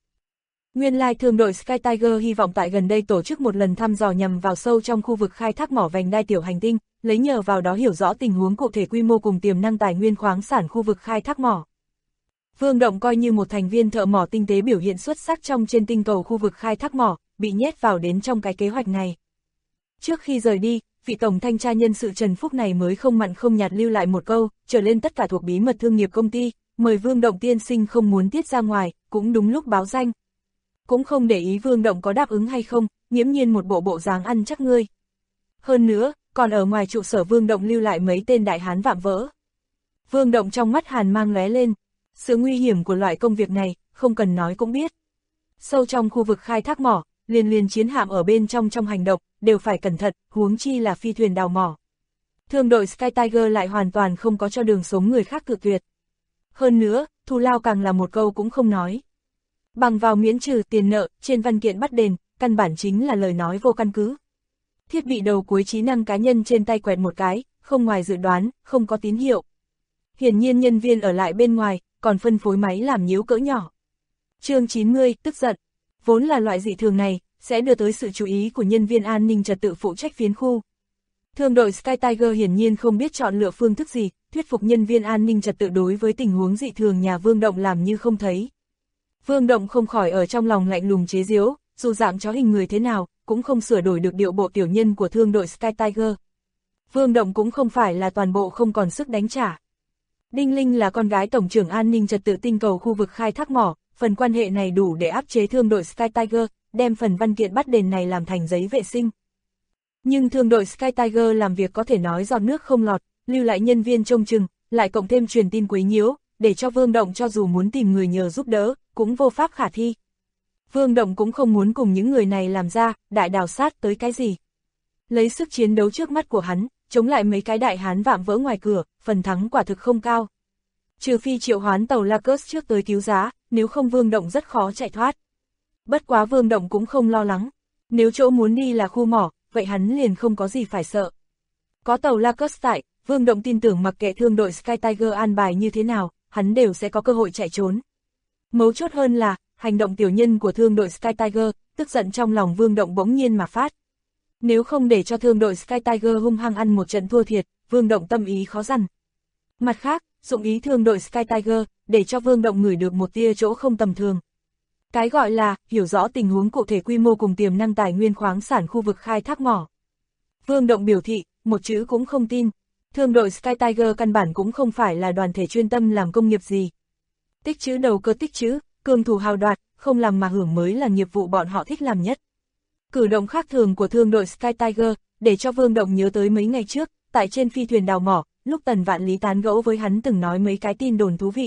Nguyên lai thương đội Sky Tiger hy vọng tại gần đây tổ chức một lần thăm dò nhằm vào sâu trong khu vực khai thác mỏ vành đai tiểu hành tinh, lấy nhờ vào đó hiểu rõ tình huống cụ thể quy mô cùng tiềm năng tài nguyên khoáng sản khu vực khai thác mỏ. Vương Động coi như một thành viên thợ mỏ tinh tế biểu hiện xuất sắc trong trên tinh cầu khu vực khai thác mỏ, bị nhét vào đến trong cái kế hoạch này. Trước khi rời đi, vị tổng thanh tra nhân sự Trần Phúc này mới không mặn không nhạt lưu lại một câu, trở lên tất cả thuộc bí mật thương nghiệp công ty, mời Vương Động tiên sinh không muốn tiết ra ngoài, cũng đúng lúc báo danh. Cũng không để ý Vương Động có đáp ứng hay không, nghiễm nhiên một bộ dáng ăn chắc ngươi. Hơn nữa, còn ở ngoài trụ sở Vương Động lưu lại mấy tên đại hán vạm vỡ. Vương Động trong mắt hàn mang lóe lên, sự nguy hiểm của loại công việc này, không cần nói cũng biết. Sâu trong khu vực khai thác mỏ, liền chiến hạm ở bên trong hành động, đều phải cẩn thận, huống chi là phi thuyền đào mỏ. Thương đội Sky Tiger lại hoàn toàn không có cho đường sống người khác cự tuyệt. Hơn nữa, thù lao càng là một câu cũng không nói. Bằng vào miễn trừ tiền nợ, trên văn kiện bắt đền, căn bản chính là lời nói vô căn cứ. Thiết bị đầu cuối trí năng cá nhân trên tay quẹt một cái, không ngoài dự đoán, không có tín hiệu. Hiển nhiên nhân viên ở lại bên ngoài, còn phân phối máy làm nhiễu cỡ nhỏ. Chương 90, tức giận. Vốn là loại dị thường này, sẽ đưa tới sự chú ý của nhân viên an ninh trật tự phụ trách phiến khu. Thương đội Sky Tiger hiển nhiên không biết chọn lựa phương thức gì, thuyết phục nhân viên an ninh trật tự đối với tình huống dị thường nhà Vương Động làm như không thấy. Vương Động không khỏi ở trong lòng lạnh lùng chế giễu, dù dạng chó hình người thế nào, cũng không sửa đổi được điệu bộ tiểu nhân của thương đội Sky Tiger. Vương Động cũng không phải là toàn bộ không còn sức đánh trả. Đinh Linh là con gái Tổng trưởng An ninh trật tự tinh cầu khu vực khai thác mỏ, phần quan hệ này đủ để áp chế thương đội Sky Tiger, đem phần văn kiện bắt đền này làm thành giấy vệ sinh. Nhưng thương đội Sky Tiger làm việc có thể nói giọt nước không lọt, lưu lại nhân viên trông chừng, lại cộng thêm truyền tin quấy nhiễu, để cho Vương Động cho dù muốn tìm người nhờ giúp đỡ, cũng vô pháp khả thi. Vương Động cũng không muốn cùng những người này làm ra, đại đào sát tới cái gì. Lấy sức chiến đấu trước mắt của hắn, chống lại mấy cái đại hán vạm vỡ ngoài cửa, phần thắng quả thực không cao. Trừ phi triệu hoán tàu Lacus trước tới cứu giá, nếu không Vương Động rất khó chạy thoát. Bất quá Vương Động cũng không lo lắng, nếu chỗ muốn đi là khu mỏ, vậy hắn liền không có gì phải sợ. Có tàu Lacus tại, Vương Động tin tưởng mặc kệ thương đội Sky Tiger an bài như thế nào, hắn đều sẽ có cơ hội chạy trốn. Mấu chốt hơn là, hành động tiểu nhân của thương đội Sky Tiger, tức giận trong lòng Vương Động bỗng nhiên mà phát. Nếu không để cho thương đội Sky Tiger hung hăng ăn một trận thua thiệt, Vương Động tâm ý khó dằn. Mặt khác, dụng ý thương đội Sky Tiger, để cho Vương Động ngửi được một tia chỗ không tầm thường. Cái gọi là, hiểu rõ tình huống cụ thể quy mô cùng tiềm năng tài nguyên khoáng sản khu vực khai thác mỏ. Vương Động biểu thị, một chữ cũng không tin. Thương đội Sky Tiger căn bản cũng không phải là đoàn thể chuyên tâm làm công nghiệp gì. Tích trữ đầu cơ tích trữ, cường thủ hào đoạt, không làm mà hưởng mới là nghiệp vụ bọn họ thích làm nhất. Cử động khác thường của thương đội Sky Tiger, để cho Vương Động nhớ tới mấy ngày trước, tại trên phi thuyền đào mỏ, lúc Tần Vạn Lý tán gẫu với hắn từng nói mấy cái tin đồn thú vị.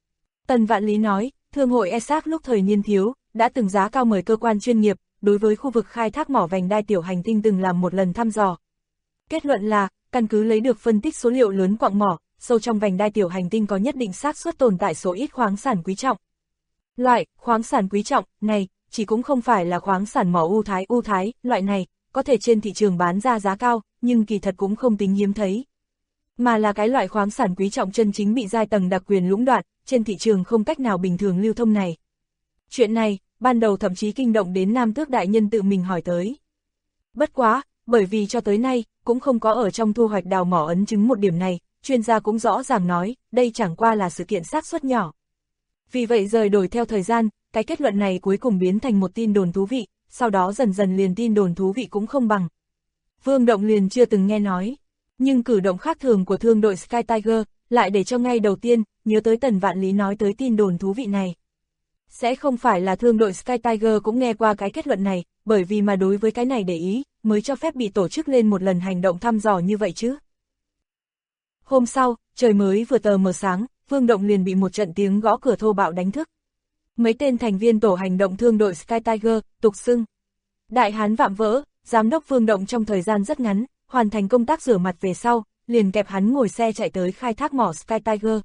Tần Vạn Lý nói, thương hội ESAC lúc thời niên thiếu, đã từng giá cao mời cơ quan chuyên nghiệp, đối với khu vực khai thác mỏ vành đai tiểu hành tinh từng làm một lần thăm dò. Kết luận là, căn cứ lấy được phân tích số liệu lớn quặng mỏ, sâu trong vành đai tiểu hành tinh có nhất định xác suất tồn tại số ít khoáng sản quý trọng. Loại khoáng sản quý trọng này chỉ cũng không phải là khoáng sản mỏ u thái, loại này có thể trên thị trường bán ra giá cao, nhưng kỳ thật cũng không tính hiếm thấy. Mà là cái loại khoáng sản quý trọng chân chính bị giai tầng đặc quyền lũng đoạn, trên thị trường không cách nào bình thường lưu thông này. Chuyện này, ban đầu thậm chí kinh động đến Nam Tước đại nhân tự mình hỏi tới. Bất quá, bởi vì cho tới nay, cũng không có ở trong thu hoạch đào mỏ ấn chứng một điểm này, chuyên gia cũng rõ ràng nói, đây chẳng qua là sự kiện xác suất nhỏ. Vì vậy rời đổi theo thời gian, cái kết luận này cuối cùng biến thành một tin đồn thú vị, sau đó dần dần liền tin đồn thú vị cũng không bằng. Vương Động liền chưa từng nghe nói, nhưng cử động khác thường của thương đội Sky Tiger, lại để cho ngay đầu tiên, nhớ tới Tần Vạn Lý nói tới tin đồn thú vị này. Sẽ không phải là thương đội Sky Tiger cũng nghe qua cái kết luận này, bởi vì mà đối với cái này để ý, mới cho phép bị tổ chức lên một lần hành động thăm dò như vậy chứ. Hôm sau, trời mới vừa tờ mờ sáng, Vương Động liền bị một trận tiếng gõ cửa thô bạo đánh thức. Mấy tên thành viên tổ hành động thương đội Sky Tiger, tục xưng đại hán vạm vỡ, giám đốc Vương Động trong thời gian rất ngắn, hoàn thành công tác rửa mặt về sau, liền kẹp hắn ngồi xe chạy tới khai thác mỏ Sky Tiger.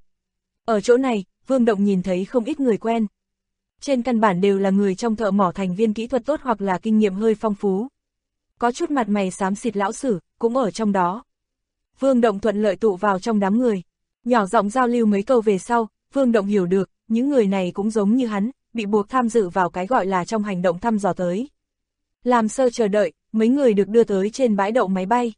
Ở chỗ này, Vương Động nhìn thấy không ít người quen. Trên căn bản đều là người trong thợ mỏ thành viên kỹ thuật tốt hoặc là kinh nghiệm hơi phong phú. Có chút mặt mày xám xịt lão sử, cũng ở trong đó. Vương Động thuận lợi tụ vào trong đám người. Nhỏ giọng giao lưu mấy câu về sau, Vương Động hiểu được, những người này cũng giống như hắn, bị buộc tham dự vào cái gọi là trong hành động thăm dò tới. Làm sơ chờ đợi, mấy người được đưa tới trên bãi đậu máy bay.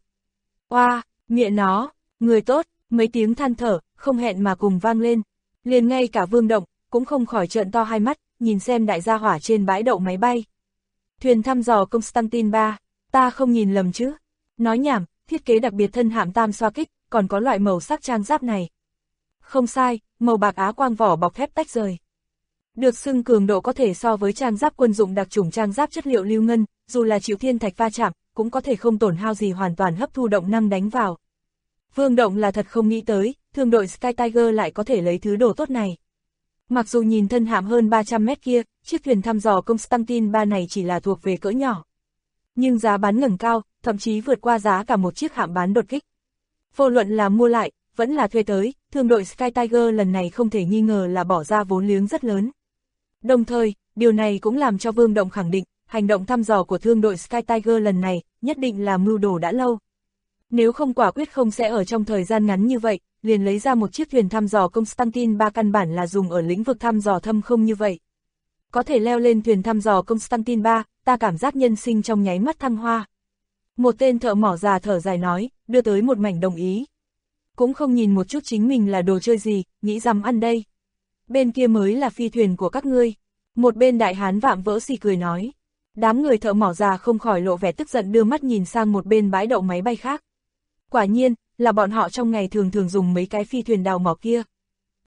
Oa, mẹ nó, người tốt, mấy tiếng than thở, không hẹn mà cùng vang lên. Liền ngay cả Vương Động, cũng không khỏi trợn to hai mắt, nhìn xem đại gia hỏa trên bãi đậu máy bay. Thuyền thăm dò Constantine 3, ta không nhìn lầm chứ. Nói nhảm, thiết kế đặc biệt thân hạm tam xoa kích, còn có loại màu sắc trang giáp này. Không sai, màu bạc á quang vỏ bọc thép tách rời. Được xưng cường độ có thể so với trang giáp quân dụng đặc chủng trang giáp chất liệu lưu ngân, dù là chịu thiên thạch va chạm, cũng có thể không tổn hao gì hoàn toàn hấp thu động năng đánh vào. Vương Động là thật không nghĩ tới, thương đội Sky Tiger lại có thể lấy thứ đồ tốt này. Mặc dù nhìn thân hạm hơn 300 mét kia, chiếc thuyền thăm dò Constantine 3 này chỉ là thuộc về cỡ nhỏ. Nhưng giá bán ngẩng cao, thậm chí vượt qua giá cả một chiếc hạm bán đột kích. Vô luận là mua lại, vẫn là thuê tới, thương đội Sky Tiger lần này không thể nghi ngờ là bỏ ra vốn liếng rất lớn. Đồng thời, điều này cũng làm cho Vương Động khẳng định, hành động thăm dò của thương đội Sky Tiger lần này, nhất định là mưu đồ đã lâu. Nếu không quả quyết không sẽ ở trong thời gian ngắn như vậy, liền lấy ra một chiếc thuyền thăm dò Constantine 3 căn bản là dùng ở lĩnh vực thăm dò thâm không như vậy. Có thể leo lên thuyền thăm dò Constantine 3, ta cảm giác nhân sinh trong nháy mắt thăng hoa. Một tên thợ mỏ già thở dài nói, đưa tới một mảnh đồng ý. Cũng không nhìn một chút chính mình là đồ chơi gì, nghĩ rằm ăn đây. Bên kia mới là phi thuyền của các ngươi. Một bên đại hán vạm vỡ xì cười nói. Đám người thợ mỏ già không khỏi lộ vẻ tức giận đưa mắt nhìn sang một bên bãi đậu máy bay khác. Quả nhiên, là bọn họ trong ngày thường thường dùng mấy cái phi thuyền đào mỏ kia.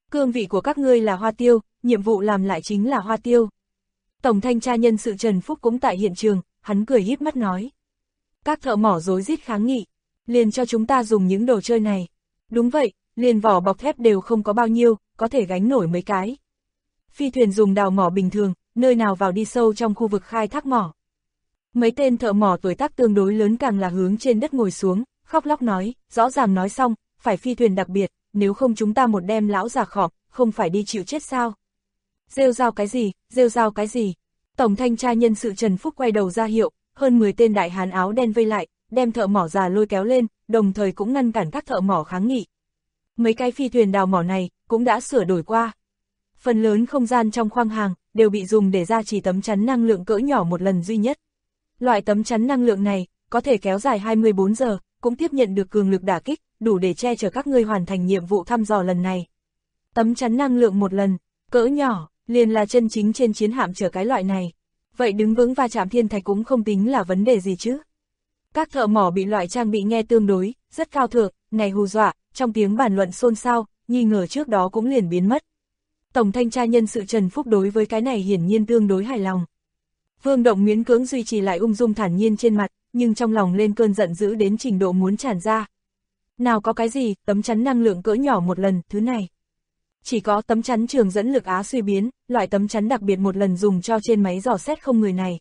Cương vị của các ngươi là Hoa Tiêu, nhiệm vụ làm lại chính là Hoa Tiêu. Tổng thanh tra nhân sự Trần Phúc cũng tại hiện trường, hắn cười híp mắt nói. Các thợ mỏ rối rít kháng nghị, liền cho chúng ta dùng những đồ chơi này. Đúng vậy, liền vỏ bọc thép đều không có bao nhiêu, có thể gánh nổi mấy cái. Phi thuyền dùng đào mỏ bình thường, nơi nào vào đi sâu trong khu vực khai thác mỏ. Mấy tên thợ mỏ tuổi tác tương đối lớn càng là hướng trên đất ngồi xuống, khóc lóc nói, rõ ràng nói xong, phải phi thuyền đặc biệt, nếu không chúng ta một đêm lão già khọp, không phải đi chịu chết sao. Rêu rao cái gì, rêu rao cái gì. Tổng thanh tra nhân sự Trần Phúc quay đầu ra hiệu, hơn 10 tên đại hán áo đen vây lại, đem thợ mỏ già lôi kéo lên, đồng thời cũng ngăn cản các thợ mỏ kháng nghị. Mấy cái phi thuyền đào mỏ này, cũng đã sửa đổi qua. Phần lớn không gian trong khoang hàng, đều bị dùng để gia trì tấm chắn năng lượng cỡ nhỏ một lần duy nhất. Loại tấm chắn năng lượng này, có thể kéo dài 24 giờ, cũng tiếp nhận được cường lực đả kích, đủ để che chở các ngươi hoàn thành nhiệm vụ thăm dò lần này. Tấm chắn năng lượng một lần, cỡ nhỏ, liền là chân chính trên chiến hạm chở cái loại này. Vậy đứng vững va chạm thiên thạch cũng không tính là vấn đề gì chứ. Các thợ mỏ bị loại trang bị nghe tương đối, rất cao thượng, này hù dọa, trong tiếng bàn luận xôn xao, nghi ngờ trước đó cũng liền biến mất. Tổng thanh tra nhân sự Trần Phúc đối với cái này hiển nhiên tương đối hài lòng. Vương Động miễn cưỡng duy trì lại ung dung thản nhiên trên mặt, nhưng trong lòng lên cơn giận dữ đến trình độ muốn tràn ra. Nào có cái gì, tấm chắn năng lượng cỡ nhỏ một lần, thứ này. Chỉ có tấm chắn trường dẫn lực Á suy biến, loại tấm chắn đặc biệt một lần dùng cho trên máy dò xét không người này.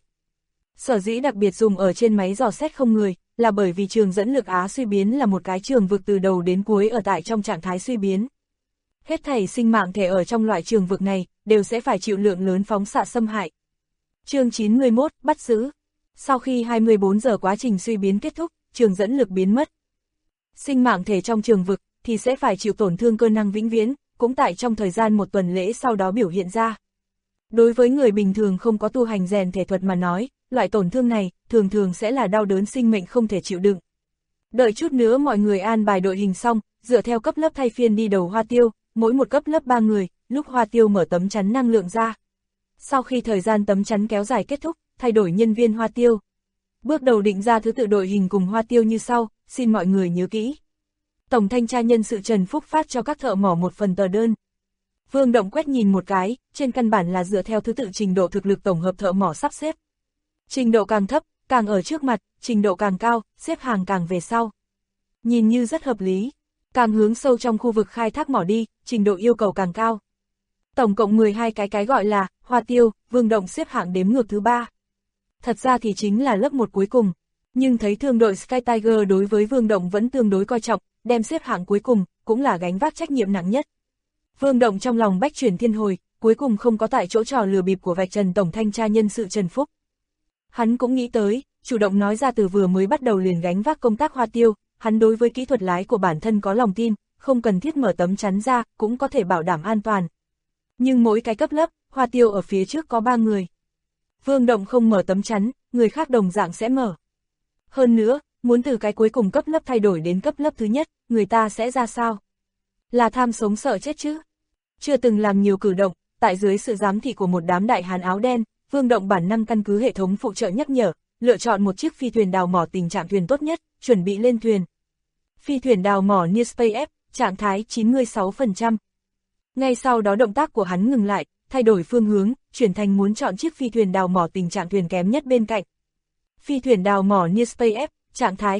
Sở dĩ đặc biệt dùng ở trên máy dò xét không người, là bởi vì trường dẫn lực Á suy biến là một cái trường vực từ đầu đến cuối ở tại trong trạng thái suy biến. Hết thảy sinh mạng thể ở trong loại trường vực này, đều sẽ phải chịu lượng lớn phóng xạ xâm hại. Chương 91, bắt giữ. Sau khi 24 giờ quá trình suy biến kết thúc, trường dẫn lực biến mất. Sinh mạng thể trong trường vực, thì sẽ phải chịu tổn thương cơ năng vĩnh viễn, cũng tại trong thời gian một tuần lễ sau đó biểu hiện ra. Đối với người bình thường không có tu hành rèn thể thuật mà nói, loại tổn thương này, thường thường sẽ là đau đớn sinh mệnh không thể chịu đựng. Đợi chút nữa mọi người an bài đội hình xong, dựa theo cấp lớp thay phiên đi đầu Hoa Tiêu, mỗi một cấp lớp 3 người, lúc Hoa Tiêu mở tấm chắn năng lượng ra. Sau khi thời gian tấm chắn kéo dài kết thúc, thay đổi nhân viên Hoa Tiêu. Bước đầu định ra thứ tự đội hình cùng Hoa Tiêu như sau, xin mọi người nhớ kỹ. Tổng thanh tra nhân sự Trần Phúc phát cho các thợ mỏ một phần tờ đơn. Vương Động quét nhìn một cái, trên căn bản là dựa theo thứ tự trình độ thực lực tổng hợp thợ mỏ sắp xếp. Trình độ càng thấp, càng ở trước mặt, trình độ càng cao, xếp hàng càng về sau. Nhìn như rất hợp lý, càng hướng sâu trong khu vực khai thác mỏ đi, trình độ yêu cầu càng cao. Tổng cộng 12 cái gọi là Hoa Tiêu, Vương Động xếp hạng đếm ngược thứ 3. Thật ra thì chính là lớp 1 cuối cùng, nhưng thấy thương đội Sky Tiger đối với Vương Động vẫn tương đối coi trọng, đem xếp hạng cuối cùng, cũng là gánh vác trách nhiệm nặng nhất. Vương Động trong lòng bách chuyển thiên hồi, cuối cùng không có tại chỗ trò lừa bịp của vạch trần tổng thanh tra nhân sự Trần Phúc. Hắn cũng nghĩ tới, chủ động nói ra từ vừa mới bắt đầu liền gánh vác công tác Hoa Tiêu, hắn đối với kỹ thuật lái của bản thân có lòng tin, không cần thiết mở tấm chắn ra, cũng có thể bảo đảm an toàn. Nhưng mỗi cái cấp lớp, Hoa Tiêu ở phía trước có 3 người. Vương Động không mở tấm chắn, người khác đồng dạng sẽ mở. Hơn nữa, muốn từ cái cuối cùng cấp lớp thay đổi đến cấp lớp thứ nhất, người ta sẽ ra sao? Là tham sống sợ chết chứ? Chưa từng làm nhiều cử động, tại dưới sự giám thị của một đám đại hán áo đen, Vương Động bản năng căn cứ hệ thống phụ trợ nhắc nhở, lựa chọn một chiếc phi thuyền đào mỏ tình trạng thuyền tốt nhất, chuẩn bị lên thuyền. Phi thuyền đào mỏ Near Space F, trạng thái 96%. Ngay sau đó động tác của hắn ngừng lại, thay đổi phương hướng, chuyển thành muốn chọn chiếc phi thuyền đào mỏ tình trạng thuyền kém nhất bên cạnh. Phi thuyền đào mỏ Near Space F, trạng thái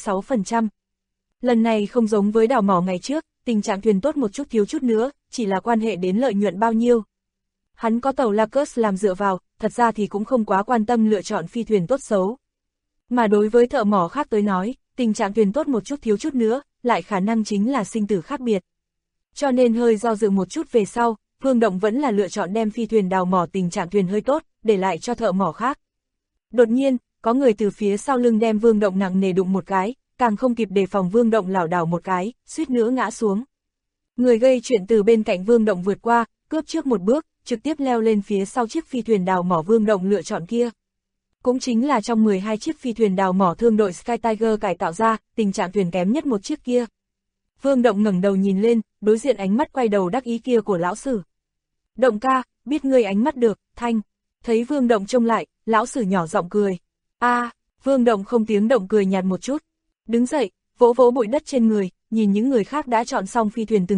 86%. Lần này không giống với đào mỏ ngày trước, tình trạng thuyền tốt một chút thiếu chút nữa, chỉ là quan hệ đến lợi nhuận bao nhiêu. Hắn có tàu Lacus làm dựa vào, thật ra thì cũng không quá quan tâm lựa chọn phi thuyền tốt xấu. Mà đối với thợ mỏ khác tới nói, tình trạng thuyền tốt một chút thiếu chút nữa, lại khả năng chính là sinh tử khác biệt. Cho nên hơi do dự một chút về sau, Vương Động vẫn là lựa chọn đem phi thuyền đào mỏ tình trạng thuyền hơi tốt, để lại cho thợ mỏ khác. Đột nhiên, có người từ phía sau lưng đem Vương Động nặng nề đụng một cái, càng không kịp đề phòng Vương Động lảo đảo một cái, suýt nữa ngã xuống. Người gây chuyện từ bên cạnh Vương Động vượt qua, cướp trước một bước, trực tiếp leo lên phía sau chiếc phi thuyền đào mỏ Vương Động lựa chọn kia. Cũng chính là trong 12 chiếc phi thuyền đào mỏ thương đội Sky Tiger cải tạo ra, tình trạng thuyền kém nhất một chiếc kia. Vương Động ngẩng đầu nhìn lên, đối diện ánh mắt quay đầu đắc ý kia của lão sử. Động ca, biết ngươi ánh mắt được, Thanh. Thấy Vương Động trông lại, lão sử nhỏ giọng cười. Vương Động không tiếng động cười nhạt một chút. Đứng dậy, vỗ vỗ bụi đất trên người, nhìn những người khác đã chọn xong phi thuyền từng người,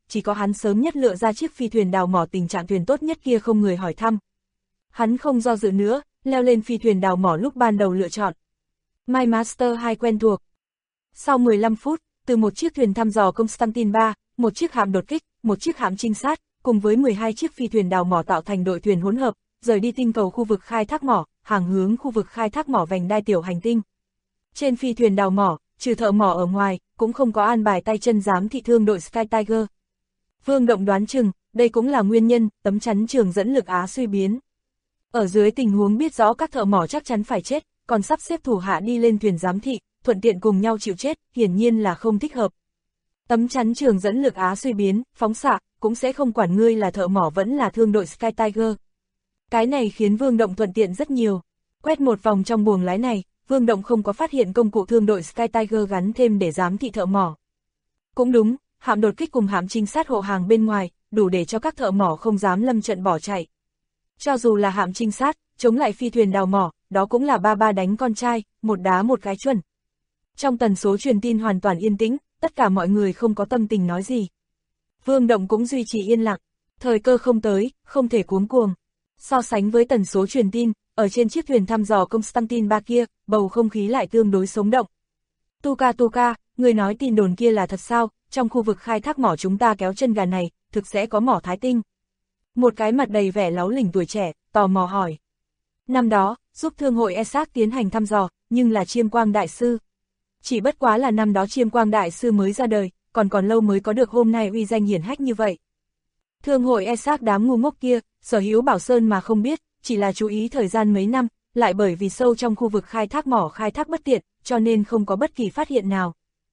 chỉ có hắn sớm nhất lựa ra chiếc phi thuyền đào mỏ tình trạng thuyền tốt nhất kia không người hỏi thăm. Hắn không do dự nữa, leo lên phi thuyền đào mỏ lúc ban đầu lựa chọn. My Master 2 quen thuộc. Sau 15 phút, từ một chiếc thuyền thăm dò Constantine 3, một chiếc hạm đột kích, một chiếc hạm trinh sát, cùng với 12 chiếc phi thuyền đào mỏ tạo thành đội thuyền hỗn hợp, rời đi tinh cầu khu vực khai thác mỏ, hàng hướng khu vực khai thác mỏ vành đai tiểu hành tinh. Trên phi thuyền đào mỏ, trừ thợ mỏ ở ngoài, cũng không có an bài tay chân giám thị thương đội Sky Tiger. Vương Động đoán chừng, đây cũng là nguyên nhân, tấm chắn trường dẫn lực Á suy biến. Ở dưới tình huống biết rõ các thợ mỏ chắc chắn phải chết, còn sắp xếp thủ hạ đi lên thuyền giám thị, thuận tiện cùng nhau chịu chết, hiển nhiên là không thích hợp. Tấm chắn trường dẫn lực Á suy biến, phóng xạ, cũng sẽ không quản ngươi là thợ mỏ vẫn là thương đội Sky Tiger. Cái này khiến Vương Động thuận tiện rất nhiều. Quét một vòng trong buồng lái này, Vương Động không có phát hiện công cụ thương đội Sky Tiger gắn thêm để giám thị thợ mỏ. Cũng đúng, hạm đột kích cùng hạm trinh sát hộ hàng bên ngoài, đủ để cho các thợ mỏ không dám lâm trận bỏ chạy. Cho dù là hạm trinh sát, chống lại phi thuyền đào mỏ, đó cũng là ba đánh con trai, một đá một cái chuẩn. Trong tần số truyền tin hoàn toàn yên tĩnh, tất cả mọi người không có tâm tình nói gì. Vương Động cũng duy trì yên lặng, thời cơ không tới, không thể cuống cuồng. So sánh với tần số truyền tin, ở trên chiếc thuyền thăm dò Constantine 3 kia, bầu không khí lại tương đối sống động. Tuka, người nói tin đồn kia là thật sao, trong khu vực khai thác mỏ chúng ta kéo chân gà này, thực sẽ có mỏ thái tinh. Một cái mặt đầy vẻ láu lỉnh tuổi trẻ, tò mò hỏi. Năm đó, giúp thương hội ESAC tiến hành thăm dò, nhưng là Chiêm Quang Đại Sư. Chỉ bất quá là năm đó Chiêm Quang Đại Sư mới ra đời, còn lâu mới có được hôm nay uy danh hiển hách như vậy. Thương hội ESAC đám ngu ngốc kia, sở hữu Bảo Sơn mà không biết, chỉ là chú ý thời gian mấy năm, lại bởi vì sâu trong khu vực khai thác mỏ khai thác bất tiện, cho nên không có bất kỳ phát hiện nào.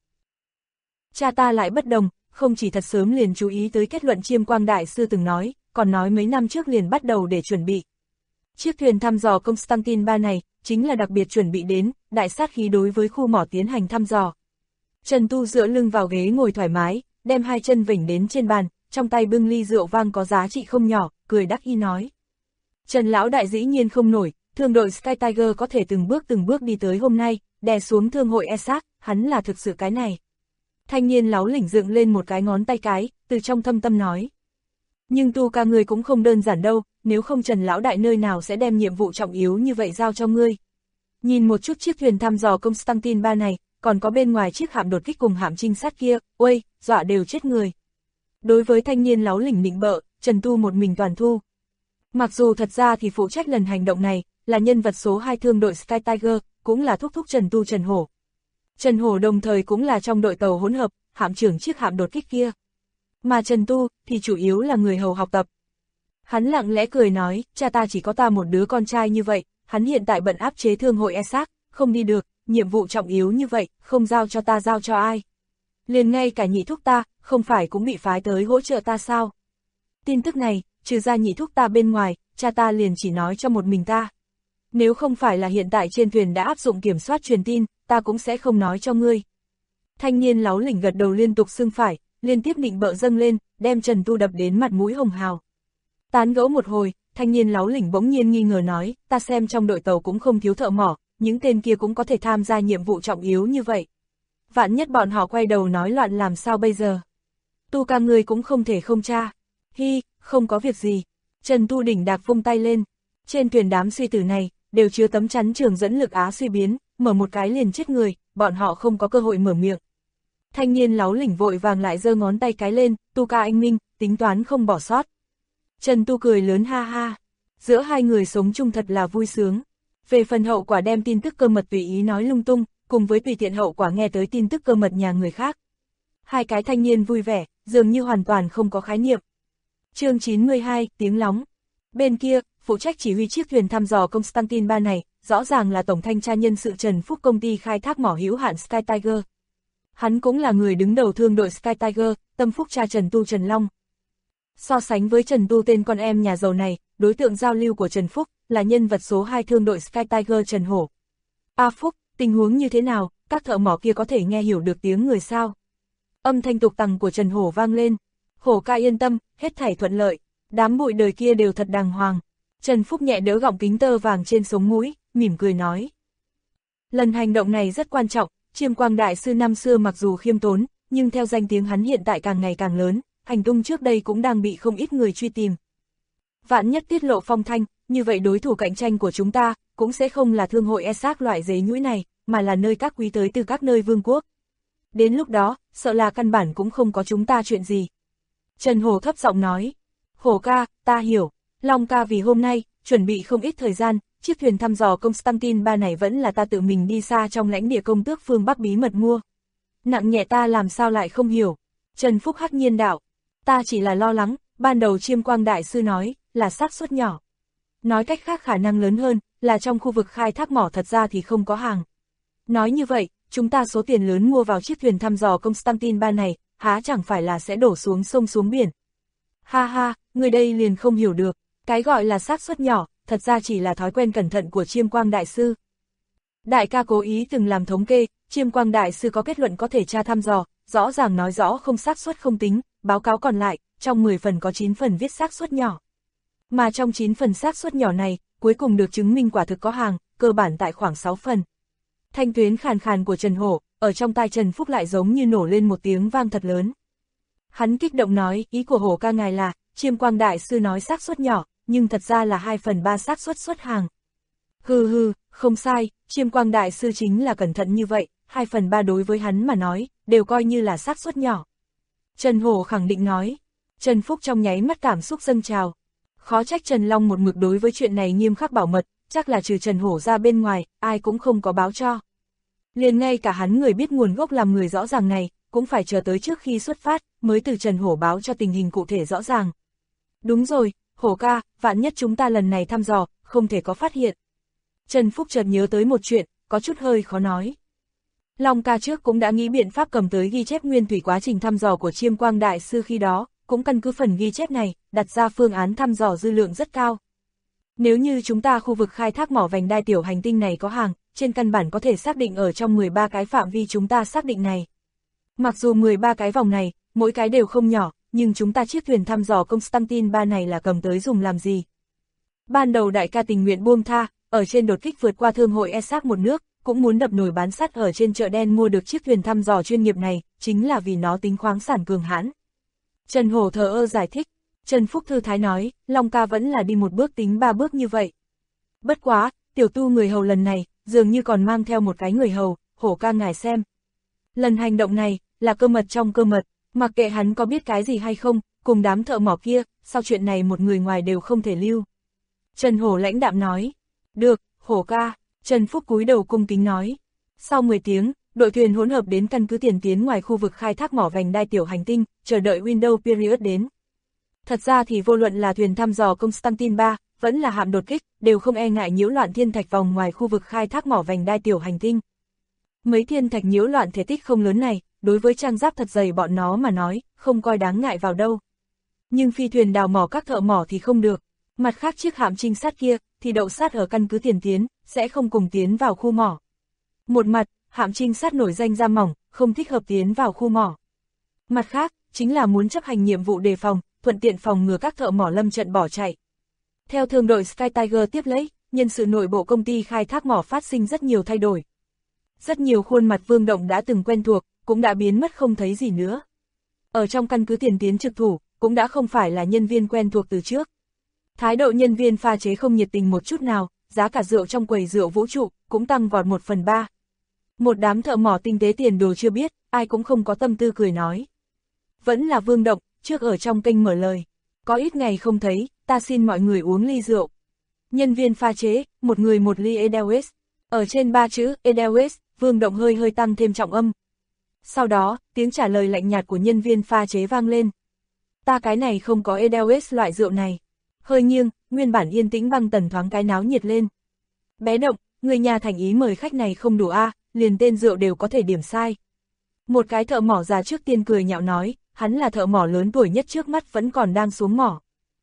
Cha ta lại bất đồng, không chỉ thật sớm liền chú ý tới kết luận Chiêm Quang Đại Sư từng nói, còn nói mấy năm trước liền bắt đầu để chuẩn bị. Chiếc thuyền thăm dò Constantine 3 này, chính là đặc biệt chuẩn bị đến, đại sát khí đối với khu mỏ tiến hành thăm dò. Trần Tu dựa lưng vào ghế ngồi thoải mái, đem hai chân vểnh đến trên bàn, trong tay bưng ly rượu vang có giá trị không nhỏ, cười đắc ý nói. Trần lão đại dĩ nhiên không nổi, thương đội Sky Tiger có thể từng bước đi tới hôm nay, đè xuống thương hội ESAC, hắn là thực sự cái này. Thanh niên láo lỉnh dựng lên một cái ngón tay cái, từ trong thâm tâm nói. Nhưng Tu ca ngươi cũng không đơn giản đâu, nếu không Trần lão đại nơi nào sẽ đem nhiệm vụ trọng yếu như vậy giao cho ngươi. Nhìn một chút chiếc thuyền thăm dò Constantine 3 này, còn có bên ngoài chiếc hạm đột kích cùng hạm trinh sát kia, uây, dọa đều chết người. Đối với thanh niên láo lỉnh nịnh bợ, Trần Tu một mình toàn thu. Mặc dù thật ra thì phụ trách lần hành động này, là nhân vật số 2 thương đội Sky Tiger, cũng là thúc thúc Trần Tu Trần Hổ. Trần Hổ đồng thời cũng là trong đội tàu hỗn hợp, hạm trưởng chiếc hạm đột kích kia. Mà Trần Tu, thì chủ yếu là người hầu học tập. Hắn lặng lẽ cười nói, cha ta chỉ có ta một đứa con trai như vậy, hắn hiện tại bận áp chế thương hội ESAC, không đi được, nhiệm vụ trọng yếu như vậy, không giao cho ta giao cho ai. Liền ngay cả nhị thúc ta, không phải cũng bị phái tới hỗ trợ ta sao? Tin tức này, trừ ra nhị thúc ta bên ngoài, cha ta liền chỉ nói cho một mình ta. Nếu không phải là hiện tại trên thuyền đã áp dụng kiểm soát truyền tin, ta cũng sẽ không nói cho ngươi. Thanh niên láo lỉnh gật đầu liên tục xưng phải, liên tiếp nịnh bợ dâng lên, đem Trần Tu đập đến mặt mũi hồng hào. Tán gẫu một hồi, thanh niên láo lỉnh bỗng nhiên nghi ngờ nói, ta xem trong đội tàu cũng không thiếu thợ mỏ, những tên kia cũng có thể tham gia nhiệm vụ trọng yếu như vậy. Vạn nhất bọn họ quay đầu nói loạn làm sao bây giờ? Tu ca ngươi cũng không thể không tra. Hi, không có việc gì. Trần Tu đỉnh đạc vung tay lên. Trên thuyền đám suy tử này, đều chứa tấm chắn trường dẫn lực Á suy biến, mở một cái liền chết người, bọn họ không có cơ hội mở miệng. Thanh niên láo lỉnh vội vàng lại giơ ngón tay cái lên, Tu ca anh minh, tính toán không bỏ sót. Trần Tu cười lớn ha ha. Giữa hai người sống chung thật là vui sướng. Về phần hậu quả đem tin tức cơ mật tùy ý nói lung tung, cùng với tùy tiện hậu quả nghe tới tin tức cơ mật nhà người khác. Hai cái thanh niên vui vẻ, dường như hoàn toàn không có khái niệm. Chương 92, tiếng lóng. Bên kia, phụ trách chỉ huy chiếc thuyền thăm dò Constantine 3 này, rõ ràng là tổng thanh tra nhân sự Trần Phúc công ty khai thác mỏ hữu hạn Sky Tiger. Hắn cũng là người đứng đầu thương đội Sky Tiger, tâm phúc cha Trần Tu Trần Long. So sánh với Trần Tu tên con em nhà giàu này, đối tượng giao lưu của Trần Phúc là nhân vật số 2 thương đội Sky Tiger Trần Hổ. A Phúc, tình huống như thế nào, các thợ mỏ kia có thể nghe hiểu được tiếng người sao? Âm thanh tục tằng của Trần Hổ vang lên. Hổ ca yên tâm, hết thảy thuận lợi, đám bụi đời kia đều thật đàng hoàng. Trần Phúc nhẹ đỡ gọng kính tơ vàng trên sống mũi, mỉm cười nói. Lần hành động này rất quan trọng, Chiêm Quang Đại Sư năm xưa mặc dù khiêm tốn, nhưng theo danh tiếng hắn hiện tại càng ngày càng lớn, hành tung trước đây cũng đang bị không ít người truy tìm. Vạn nhất tiết lộ phong thanh, như vậy đối thủ cạnh tranh của chúng ta, cũng sẽ không là thương hội Essex loại giấy nhũi này, mà là nơi các quý tới từ các nơi vương quốc. Đến lúc đó, sợ là căn bản cũng không có chúng ta chuyện gì. Trần Hổ thấp giọng nói, Hổ ca, ta hiểu, Long ca vì hôm nay, chuẩn bị không ít thời gian, chiếc thuyền thăm dò Constantine ba này vẫn là ta tự mình đi xa trong lãnh địa công tước phương Bắc bí mật mua. Nặng nhẹ ta làm sao lại không hiểu. Trần Phúc hắc nhiên đạo, ta chỉ là lo lắng, ban đầu Chiêm Quang Đại Sư nói, là xác suất nhỏ. Nói cách khác khả năng lớn hơn, là trong khu vực khai thác mỏ thật ra thì không có hàng. Nói như vậy, chúng ta số tiền lớn mua vào chiếc thuyền thăm dò Constantine ba này, há chẳng phải là sẽ đổ xuống sông xuống biển. Ha ha, người đây liền không hiểu được, cái gọi là xác suất nhỏ, thật ra chỉ là thói quen cẩn thận của Chiêm Quang Đại Sư. Đại ca cố ý từng làm thống kê, Chiêm Quang Đại Sư có kết luận có thể tra thăm dò, rõ ràng nói rõ không xác suất không tính, báo cáo còn lại, trong 10 phần có 9 phần viết xác suất nhỏ. Mà trong 9 phần xác suất nhỏ này, cuối cùng được chứng minh quả thực có hàng, cơ bản tại khoảng 6 phần. Thanh tuyến khàn khàn của Trần Hổ, ở trong tai Trần Phúc lại giống như nổ lên một tiếng vang thật lớn. Hắn kích động nói, ý của Hổ ca ngài là, Chiêm Quang Đại Sư nói xác suất nhỏ, nhưng thật ra là 2 phần 3 xác suất xuất hàng. Hừ, không sai, Chiêm Quang Đại Sư chính là cẩn thận như vậy, 2 phần 3 đối với hắn mà nói, đều coi như là xác suất nhỏ. Trần Hổ khẳng định nói. Trần Phúc trong nháy mắt cảm xúc dâng trào. Khó trách Trần Long một mực đối với chuyện này nghiêm khắc bảo mật, chắc là trừ Trần Hổ ra bên ngoài, ai cũng không có báo cho. Liền ngay cả hắn người biết nguồn gốc làm người rõ ràng này, cũng phải chờ tới trước khi xuất phát, mới từ Trần Hổ báo cho tình hình cụ thể rõ ràng. Đúng rồi, Hổ ca, vạn nhất chúng ta lần này thăm dò, không thể có phát hiện. Trần Phúc chợt nhớ tới một chuyện, có chút hơi khó nói. Long ca trước cũng đã nghĩ biện pháp cầm tới ghi chép nguyên thủy quá trình thăm dò của Chiêm Quang Đại Sư khi đó, cũng căn cứ phần ghi chép này, đặt ra phương án thăm dò dư lượng rất cao. Nếu như chúng ta khu vực khai thác mỏ vành đai tiểu hành tinh này có hàng, trên căn bản có thể xác định ở trong 13 cái phạm vi chúng ta xác định này. Mặc dù 13 cái vòng này, mỗi cái đều không nhỏ, nhưng chúng ta chiếc thuyền thăm dò Constantine ba này là cầm tới dùng làm gì? Ban đầu đại ca tình nguyện buông tha, ở trên đột kích vượt qua thương hội Essex một nước, cũng muốn đập nồi bán sắt ở trên chợ đen mua được chiếc thuyền thăm dò chuyên nghiệp này, chính là vì nó tính khoáng sản cường hãn. Trần Hổ thờ ơ giải thích. Trần Phúc thư thái nói, Long ca vẫn là đi một bước tính 3 bước như vậy. Bất quá, tiểu tu người hầu lần này, dường như còn mang theo một cái người hầu, Hổ ca ngài xem. Lần hành động này, là cơ mật trong cơ mật, mặc kệ hắn có biết cái gì hay không, cùng đám thợ mỏ kia, sau chuyện này một người ngoài đều không thể lưu. Trần Hổ lãnh đạm nói, được, Hổ ca. Trần Phúc cúi đầu cung kính nói. Sau 10 tiếng, đội thuyền hỗn hợp đến căn cứ tiền tiến ngoài khu vực khai thác mỏ vành đai tiểu hành tinh, chờ đợi Window Period đến. Thật ra thì vô luận là thuyền thăm dò Constantine 3, vẫn là hạm đột kích, đều không e ngại nhiễu loạn thiên thạch vòng ngoài khu vực khai thác mỏ vành đai tiểu hành tinh. Mấy thiên thạch nhiễu loạn thể tích không lớn này, đối với trang giáp thật dày bọn nó mà nói, không coi đáng ngại vào đâu. Nhưng phi thuyền đào mỏ các thợ mỏ thì không được. Mặt khác chiếc hạm trinh sát kia, thì đậu sát ở căn cứ tiền tiến, sẽ không cùng tiến vào khu mỏ. Một mặt, hạm trinh sát nổi danh da mỏng, không thích hợp tiến vào khu mỏ. Mặt khác, chính là muốn chấp hành nhiệm vụ đề phòng, thuận tiện phòng ngừa các thợ mỏ lâm trận bỏ chạy. Theo thương đội Sky Tiger tiếp lấy, nhân sự nội bộ công ty khai thác mỏ phát sinh rất nhiều thay đổi. Rất nhiều khuôn mặt Vương Động đã từng quen thuộc, cũng đã biến mất không thấy gì nữa. Ở trong căn cứ tiền tiến trực thủ, cũng đã không phải là nhân viên quen thuộc từ trước. Thái độ nhân viên pha chế không nhiệt tình một chút nào, giá cả rượu trong quầy rượu vũ trụ, cũng tăng vọt 1/3. Một đám thợ mỏ tinh tế tiền đồ chưa biết, ai cũng không có tâm tư cười nói. Vẫn là Vương Động, trước ở trong kênh mở lời. Có ít ngày không thấy, ta xin mọi người uống ly rượu. Nhân viên pha chế, một người một ly Edelweiss. Ở trên 3 chữ Edelweiss, Vương Động hơi tăng thêm trọng âm. Sau đó, tiếng trả lời lạnh nhạt của nhân viên pha chế vang lên. Ta cái này không có Edelweiss loại rượu này. Hơi nghiêng, nguyên bản yên tĩnh băng tần thoáng cái náo nhiệt lên. Bé Động, người nhà thành ý mời khách này không đủ a, liền tên rượu đều có thể điểm sai. Một cái thợ mỏ già trước tiên cười nhạo nói, hắn là thợ mỏ lớn tuổi nhất trước mắt vẫn còn đang xuống mỏ.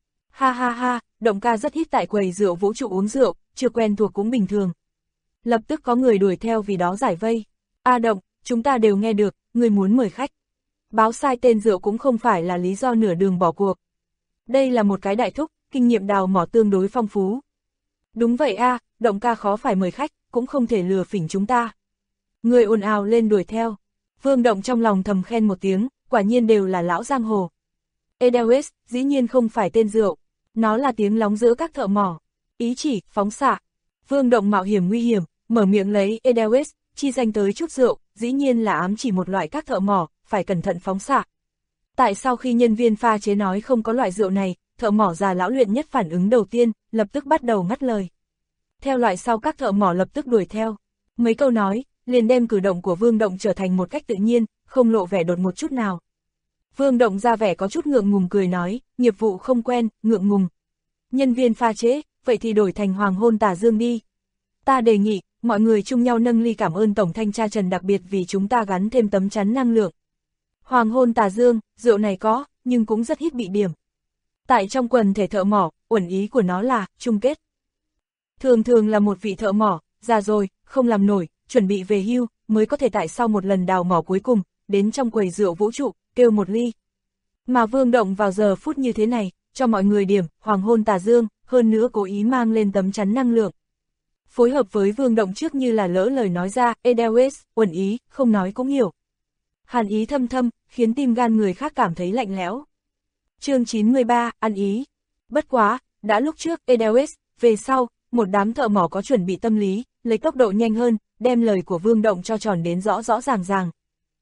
Ha ha ha, Động ca rất ít tại quầy rượu vũ trụ uống rượu, chưa quen thuộc cũng bình thường. Lập tức có người đuổi theo vì đó giải vây. A Động, chúng ta đều nghe được, người muốn mời khách. Báo sai tên rượu cũng không phải là lý do nửa đường bỏ cuộc. Đây là một cái đại thúc, kinh nghiệm đào mỏ tương đối phong phú. Đúng vậy a, Động ca khó phải mời khách, cũng không thể lừa phỉnh chúng ta. Người ồn ào lên đuổi theo. Vương Động trong lòng thầm khen một tiếng, quả nhiên đều là lão giang hồ. Edelweiss, dĩ nhiên không phải tên rượu. Nó là tiếng lóng giữa các thợ mỏ. Ý chỉ, phóng xạ. Vương Động mạo hiểm nguy hiểm, mở miệng lấy Edelweiss, chi danh tới chút rượu, dĩ nhiên là ám chỉ một loại các thợ mỏ, phải cẩn thận phóng xạ. Tại sau khi nhân viên pha chế nói không có loại rượu này, thợ mỏ già lão luyện nhất phản ứng đầu tiên, lập tức bắt đầu ngắt lời. Theo loại sau các thợ mỏ lập tức đuổi theo. Mấy câu nói, liền đem cử động của Vương Động trở thành một cách tự nhiên, không lộ vẻ đột một chút nào. Vương Động ra vẻ có chút ngượng ngùng cười nói, nghiệp vụ không quen, ngượng ngùng. Nhân viên pha chế, vậy thì đổi thành Hoàng Hôn Tà Dương đi. Ta đề nghị, mọi người chung nhau nâng ly cảm ơn Tổng Thanh tra Trần đặc biệt vì chúng ta gắn thêm tấm chắn năng lượng. Hoàng Hôn Tà Dương, rượu này có, nhưng cũng rất ít bị điểm. Tại trong quần thể thợ mỏ, uẩn ý của nó là, chung kết. Thường thường là một vị thợ mỏ, già rồi, không làm nổi, chuẩn bị về hưu, mới có thể tại sau một lần đào mỏ cuối cùng, đến trong quầy rượu vũ trụ, kêu một ly. Mà Vương Động vào giờ phút như thế này, cho mọi người điểm, Hoàng Hôn Tà Dương, hơn nữa cố ý mang lên tấm chắn năng lượng. Phối hợp với Vương Động trước như là lỡ lời nói ra, Edelweiss, uẩn ý, không nói cũng hiểu. Hàn ý thâm thâm, khiến tim gan người khác cảm thấy lạnh lẽo. Chương 93, ăn ý. Bất quá, đã lúc trước, Edelweiss, về sau, một đám thợ mỏ có chuẩn bị tâm lý, lấy tốc độ nhanh hơn, đem lời của Vương Động cho tròn đến rõ rõ ràng ràng.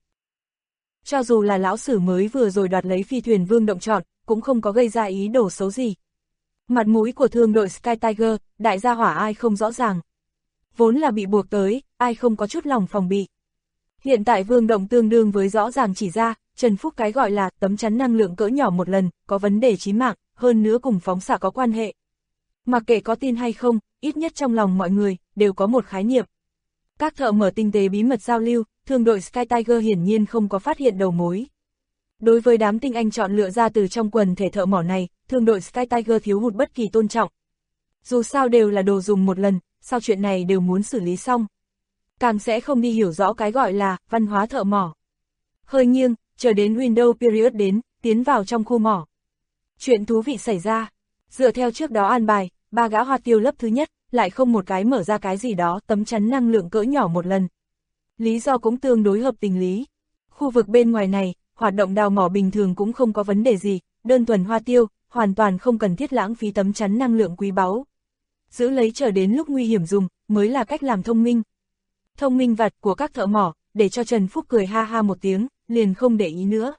Cho dù là lão sử mới vừa rồi đoạt lấy phi thuyền Vương Động chọn, cũng không có gây ra ý đồ xấu gì. Mặt mũi của thương đội Sky Tiger, đại gia hỏa ai không rõ ràng. Vốn là bị buộc tới, ai không có chút lòng phòng bị. Hiện tại Vương Động tương đương với rõ ràng chỉ ra, Trần Phúc cái gọi là tấm chắn năng lượng cỡ nhỏ một lần, có vấn đề chí mạng, hơn nữa cùng phóng xạ có quan hệ. Mặc kệ có tin hay không, ít nhất trong lòng mọi người, đều có một khái niệm. Các thợ mở tinh tế bí mật giao lưu, thương đội Sky Tiger hiển nhiên không có phát hiện đầu mối. Đối với đám tinh anh chọn lựa ra từ trong quần thể thợ mỏ này, thương đội Sky Tiger thiếu hụt bất kỳ tôn trọng. Dù sao đều là đồ dùng một lần, sau chuyện này đều muốn xử lý xong. Càng sẽ không đi hiểu rõ cái gọi là văn hóa thợ mỏ. Hơi nghiêng, chờ đến Windows Period đến, tiến vào trong khu mỏ. Chuyện thú vị xảy ra. Dựa theo trước đó an bài, 3 gã hoa tiêu lớp thứ nhất, lại không một cái mở ra cái gì đó tấm chắn năng lượng cỡ nhỏ một lần. Lý do cũng tương đối hợp tình lý. Khu vực bên ngoài này, hoạt động đào mỏ bình thường cũng không có vấn đề gì, đơn thuần hoa tiêu, hoàn toàn không cần thiết lãng phí tấm chắn năng lượng quý báu. Giữ lấy chờ đến lúc nguy hiểm dùng, mới là cách làm thông minh. Thông minh vặt của các thợ mỏ, để cho Trần Phúc cười ha ha một tiếng, liền không để ý nữa.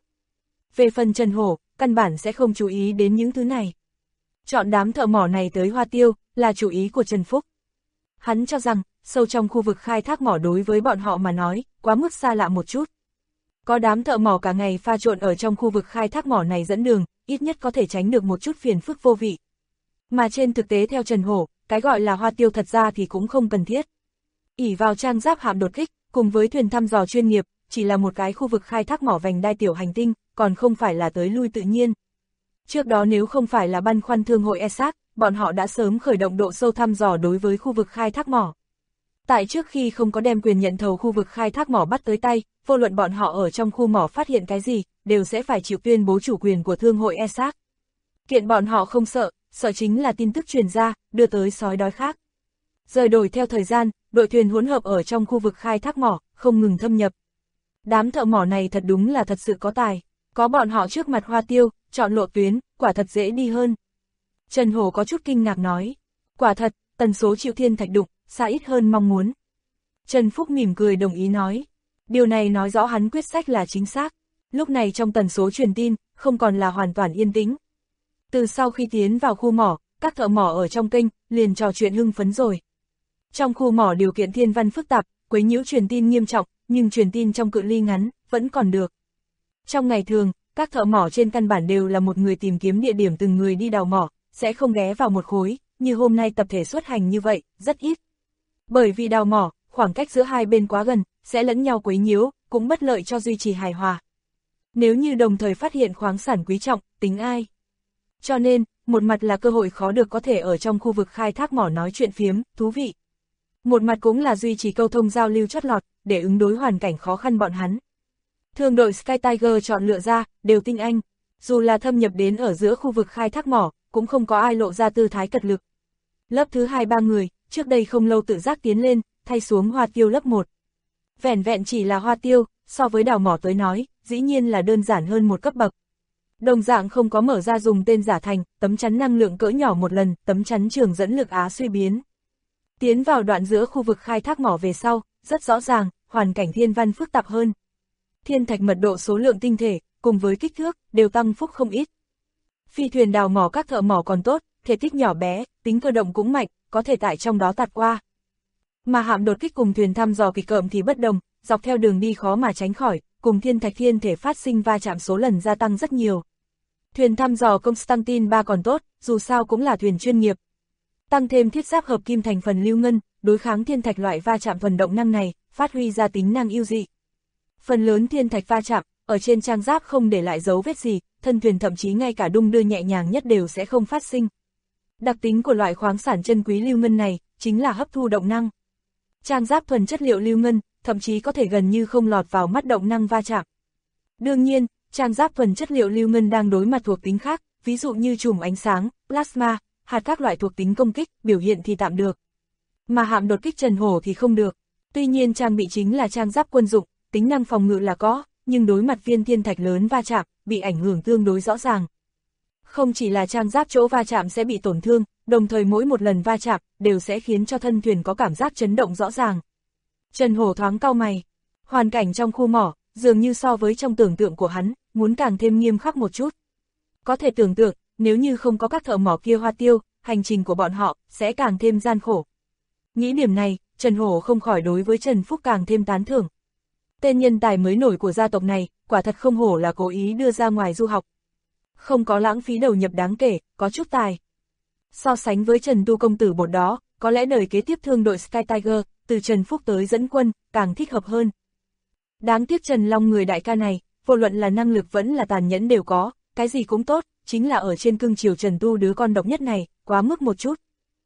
Về phần Trần Hổ, căn bản sẽ không chú ý đến những thứ này. Chọn đám thợ mỏ này tới hoa tiêu, là chủ ý của Trần Phúc. Hắn cho rằng, sâu trong khu vực khai thác mỏ đối với bọn họ mà nói, quá mức xa lạ một chút. Có đám thợ mỏ cả ngày pha trộn ở trong khu vực khai thác mỏ này dẫn đường, ít nhất có thể tránh được một chút phiền phức vô vị. Mà trên thực tế theo Trần Hổ, cái gọi là hoa tiêu thật ra thì cũng không cần thiết. Ỷ vào trang giáp hạm đột kích, cùng với thuyền thăm dò chuyên nghiệp, chỉ là một cái khu vực khai thác mỏ vành đai tiểu hành tinh, còn không phải là tới lui tự nhiên. Trước đó nếu không phải là băn khoăn thương hội ESAC, bọn họ đã sớm khởi động độ sâu thăm dò đối với khu vực khai thác mỏ. Tại trước khi không có đem quyền nhận thầu khu vực khai thác mỏ bắt tới tay, vô luận bọn họ ở trong khu mỏ phát hiện cái gì, đều sẽ phải chịu tuyên bố chủ quyền của thương hội ESAC. Kiện bọn họ không sợ, sợ chính là tin tức truyền ra, đưa tới sói đói khác. Rời đổi theo thời gian, đội thuyền hỗn hợp ở trong khu vực khai thác mỏ, không ngừng thâm nhập. Đám thợ mỏ này thật đúng là thật sự có tài, có bọn họ trước mặt hoa tiêu, chọn lộ tuyến, quả thật dễ đi hơn. Trần Hổ có chút kinh ngạc nói, quả thật, tần số chịu thiên thạch đụng, xa ít hơn mong muốn. Trần Phúc mỉm cười đồng ý nói, điều này nói rõ hắn quyết sách là chính xác. Lúc này trong tần số truyền tin, không còn là hoàn toàn yên tĩnh. Từ sau khi tiến vào khu mỏ, các thợ mỏ ở trong kênh, liền trò chuyện hưng phấn rồi. Trong khu mỏ điều kiện thiên văn phức tạp, quấy nhiễu truyền tin nghiêm trọng, nhưng truyền tin trong cự ly ngắn, vẫn còn được. Trong ngày thường, các thợ mỏ trên căn bản đều là một người tìm kiếm địa điểm từng người đi đào mỏ, sẽ không ghé vào một khối, như hôm nay tập thể xuất hành như vậy, rất ít. Bởi vì đào mỏ, khoảng cách giữa hai bên quá gần, sẽ lẫn nhau quấy nhiễu, cũng bất lợi cho duy trì hài hòa. Nếu như đồng thời phát hiện khoáng sản quý trọng, tính ai? Cho nên, một mặt là cơ hội khó được có thể ở trong khu vực khai thác mỏ nói chuyện phiếm, thú vị. Một mặt cũng là duy trì câu thông giao lưu chót lọt, để ứng đối hoàn cảnh khó khăn bọn hắn. Thương đội Sky Tiger chọn lựa ra, đều tinh anh. Dù là thâm nhập đến ở giữa khu vực khai thác mỏ, cũng không có ai lộ ra tư thái cật lực. Lớp thứ 2-3 người, trước đây không lâu tự giác tiến lên, thay xuống hoa tiêu lớp 1. Vẻn vẹn chỉ là hoa tiêu, so với đào mỏ tới nói, dĩ nhiên là đơn giản hơn một cấp bậc. Đồng dạng không có mở ra dùng tên giả thành, tấm chắn năng lượng cỡ nhỏ một lần, tấm chắn trường dẫn lực Á suy biến. Tiến vào đoạn giữa khu vực khai thác mỏ về sau, rất rõ ràng, hoàn cảnh thiên văn phức tạp hơn. Thiên thạch mật độ số lượng tinh thể, cùng với kích thước, đều tăng phúc không ít. Phi thuyền đào mỏ các thợ mỏ còn tốt, thể tích nhỏ bé, tính cơ động cũng mạnh, có thể tại trong đó tạt qua. Mà hạm đột kích cùng thuyền thăm dò kịch cợm thì bất đồng, dọc theo đường đi khó mà tránh khỏi, cùng thiên thạch thiên thể phát sinh va chạm số lần gia tăng rất nhiều. Thuyền thăm dò Constantine 3 còn tốt, dù sao cũng là thuyền chuyên nghiệp. Tăng thêm thiết giáp hợp kim thành phần lưu ngân, đối kháng thiên thạch loại va chạm phần động năng này, phát huy ra tính năng ưu dị. Phần lớn thiên thạch va chạm, ở trên trang giáp không để lại dấu vết gì, thân thuyền thậm chí ngay cả đung đưa nhẹ nhàng nhất đều sẽ không phát sinh. Đặc tính của loại khoáng sản chân quý lưu ngân này, chính là hấp thu động năng. Trang giáp thuần chất liệu lưu ngân, thậm chí có thể gần như không lọt vào mắt động năng va chạm. Đương nhiên, trang giáp thuần chất liệu lưu ngân đang đối mặt thuộc tính khác, ví dụ như chùm ánh sáng, plasma, hạt các loại thuộc tính công kích, biểu hiện thì tạm được. Mà hạm đột kích Trần Hổ thì không được. Tuy nhiên trang bị chính là trang giáp quân dụng, tính năng phòng ngự là có, nhưng đối mặt viên thiên thạch lớn va chạm, bị ảnh hưởng tương đối rõ ràng. Không chỉ là trang giáp chỗ va chạm sẽ bị tổn thương, đồng thời mỗi một lần va chạm, đều sẽ khiến cho thân thuyền có cảm giác chấn động rõ ràng. Trần Hổ thoáng cau mày. Hoàn cảnh trong khu mỏ, dường như so với trong tưởng tượng của hắn, muốn càng thêm nghiêm khắc một chút. Có thể tưởng tượng, nếu như không có các thợ mỏ kia Hoa Tiêu, hành trình của bọn họ sẽ càng thêm gian khổ. Nghĩ điểm này, Trần Hổ không khỏi đối với Trần Phúc càng thêm tán thưởng. Tên nhân tài mới nổi của gia tộc này, quả thật không hổ là cố ý đưa ra ngoài du học. Không có lãng phí đầu nhập đáng kể, có chút tài. So sánh với Trần Tu công tử bột đó, có lẽ đời kế tiếp thương đội Sky Tiger, từ Trần Phúc tới dẫn quân, càng thích hợp hơn. Đáng tiếc Trần Long người đại ca này, vô luận là năng lực vẫn là tàn nhẫn đều có, cái gì cũng tốt, chính là ở trên cương triều Trần Tu đứa con độc nhất này, quá mức một chút.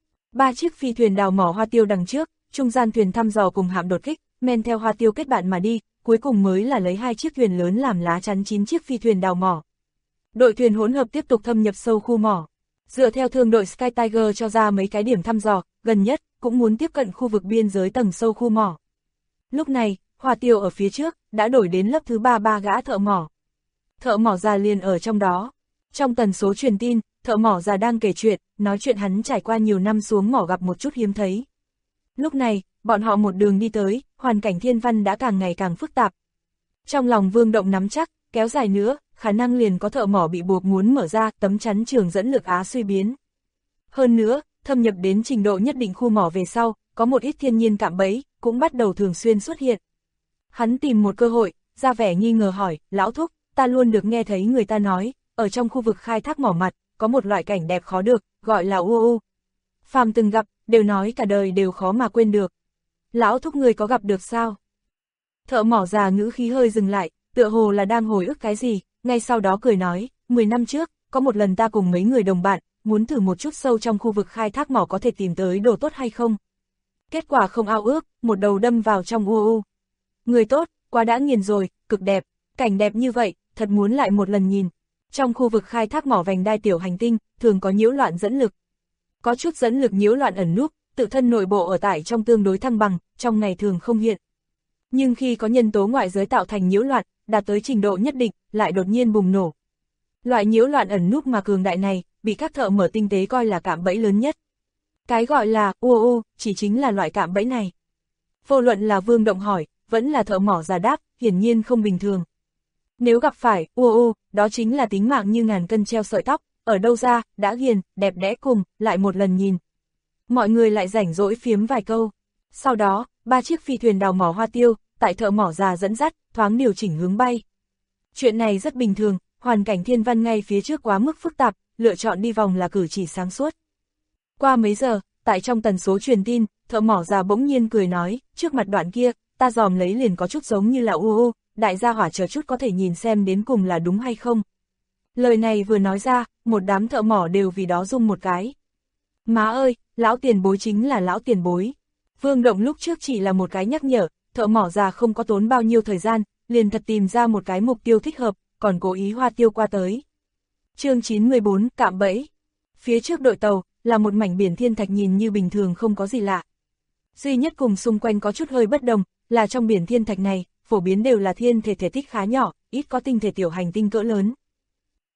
3 chiếc phi thuyền đào mỏ Hoa Tiêu đằng trước, trung gian thuyền thăm dò cùng hạm đột kích, men theo Hoa Tiêu kết bạn mà đi, cuối cùng mới là lấy 2 chiếc thuyền lớn làm lá chắn 9 chiếc phi thuyền đào mỏ. Đội thuyền hỗn hợp tiếp tục thâm nhập sâu khu mỏ. Dựa theo thương đội Sky Tiger cho ra mấy cái điểm thăm dò, gần nhất, cũng muốn tiếp cận khu vực biên giới tầng sâu khu mỏ. Lúc này, Hoa Tiêu ở phía trước, đã đổi đến lớp thứ 3 gã thợ mỏ. Thợ mỏ già liền ở trong đó. Trong tần số truyền tin, thợ mỏ già đang kể chuyện, nói chuyện hắn trải qua nhiều năm xuống mỏ gặp một chút hiếm thấy. Lúc này, bọn họ một đường đi tới, hoàn cảnh thiên văn đã càng ngày càng phức tạp. Trong lòng Vương Động nắm chắc, kéo dài nữa, khả năng liền có thợ mỏ bị buộc muốn mở ra tấm chắn trường dẫn lực Á suy biến. Hơn nữa, thâm nhập đến trình độ nhất định khu mỏ về sau, có một ít thiên nhiên cạm bẫy, cũng bắt đầu thường xuyên xuất hiện. Hắn tìm một cơ hội, ra vẻ nghi ngờ hỏi, lão thúc, ta luôn được nghe thấy người ta nói, ở trong khu vực khai thác mỏ mặt, có một loại cảnh đẹp khó được, gọi là UU. Phàm từng gặp, đều nói cả đời đều khó mà quên được. Lão thúc người có gặp được sao? Thợ mỏ già ngữ khí hơi dừng lại, tựa hồ là đang hồi ức cái gì, ngay sau đó cười nói, 10 năm trước, có một lần ta cùng mấy người đồng bạn, muốn thử một chút sâu trong khu vực khai thác mỏ có thể tìm tới đồ tốt hay không. Kết quả không ao ước, một đầu đâm vào trong UU. Người tốt, quá đã nghiền rồi, cực đẹp, cảnh đẹp như vậy, thật muốn lại một lần nhìn. Trong khu vực khai thác mỏ vành đai tiểu hành tinh, thường có nhiễu loạn dẫn lực. Có chút dẫn lực nhiễu loạn ẩn núp, tự thân nội bộ ở tại trong tương đối thăng bằng, trong ngày thường không hiện. Nhưng khi có nhân tố ngoại giới tạo thành nhiễu loạn, đạt tới trình độ nhất định, lại đột nhiên bùng nổ. Loại nhiễu loạn ẩn núp mà cường đại này, bị các thợ mở tinh tế coi là cạm bẫy lớn nhất. Cái gọi là UU, chỉ chính là loại cạm bẫy này. Vô luận là Vương Động hỏi, vẫn là thợ mỏ già đáp, hiển nhiên không bình thường. Nếu gặp phải UU, đó chính là tính mạng như ngàn cân treo sợi tóc, ở đâu ra, đã ghiền, đẹp đẽ cùng, lại một lần nhìn. Mọi người lại rảnh rỗi phiếm vài câu. Sau đó, 3 chiếc phi thuyền đào mỏ Hoa Tiêu, tại thợ mỏ già dẫn dắt, thoáng điều chỉnh hướng bay. Chuyện này rất bình thường, hoàn cảnh thiên văn ngay phía trước quá mức phức tạp, lựa chọn đi vòng là cử chỉ sáng suốt. Qua mấy giờ, tại trong tần số truyền tin, thợ mỏ già bỗng nhiên cười nói, trước mặt đoạn kia, ta dòm lấy liền có chút giống như là UU, đại gia hỏa chờ chút có thể nhìn xem đến cùng là đúng hay không. Lời này vừa nói ra, một đám thợ mỏ đều vì đó rung một cái. Má ơi, lão tiền bối chính là lão tiền bối. Vương Động lúc trước chỉ là một cái nhắc nhở, thợ mỏ già không có tốn bao nhiêu thời gian, liền thật tìm ra một cái mục tiêu thích hợp, còn cố ý Hoa Tiêu qua tới. Chương 914, cạm bẫy. Phía trước đội tàu, là một mảnh biển thiên thạch nhìn như bình thường không có gì lạ. Duy nhất cùng xung quanh có chút hơi bất đồng, là trong biển thiên thạch này, phổ biến đều là thiên thể thể tích khá nhỏ, ít có tinh thể tiểu hành tinh cỡ lớn.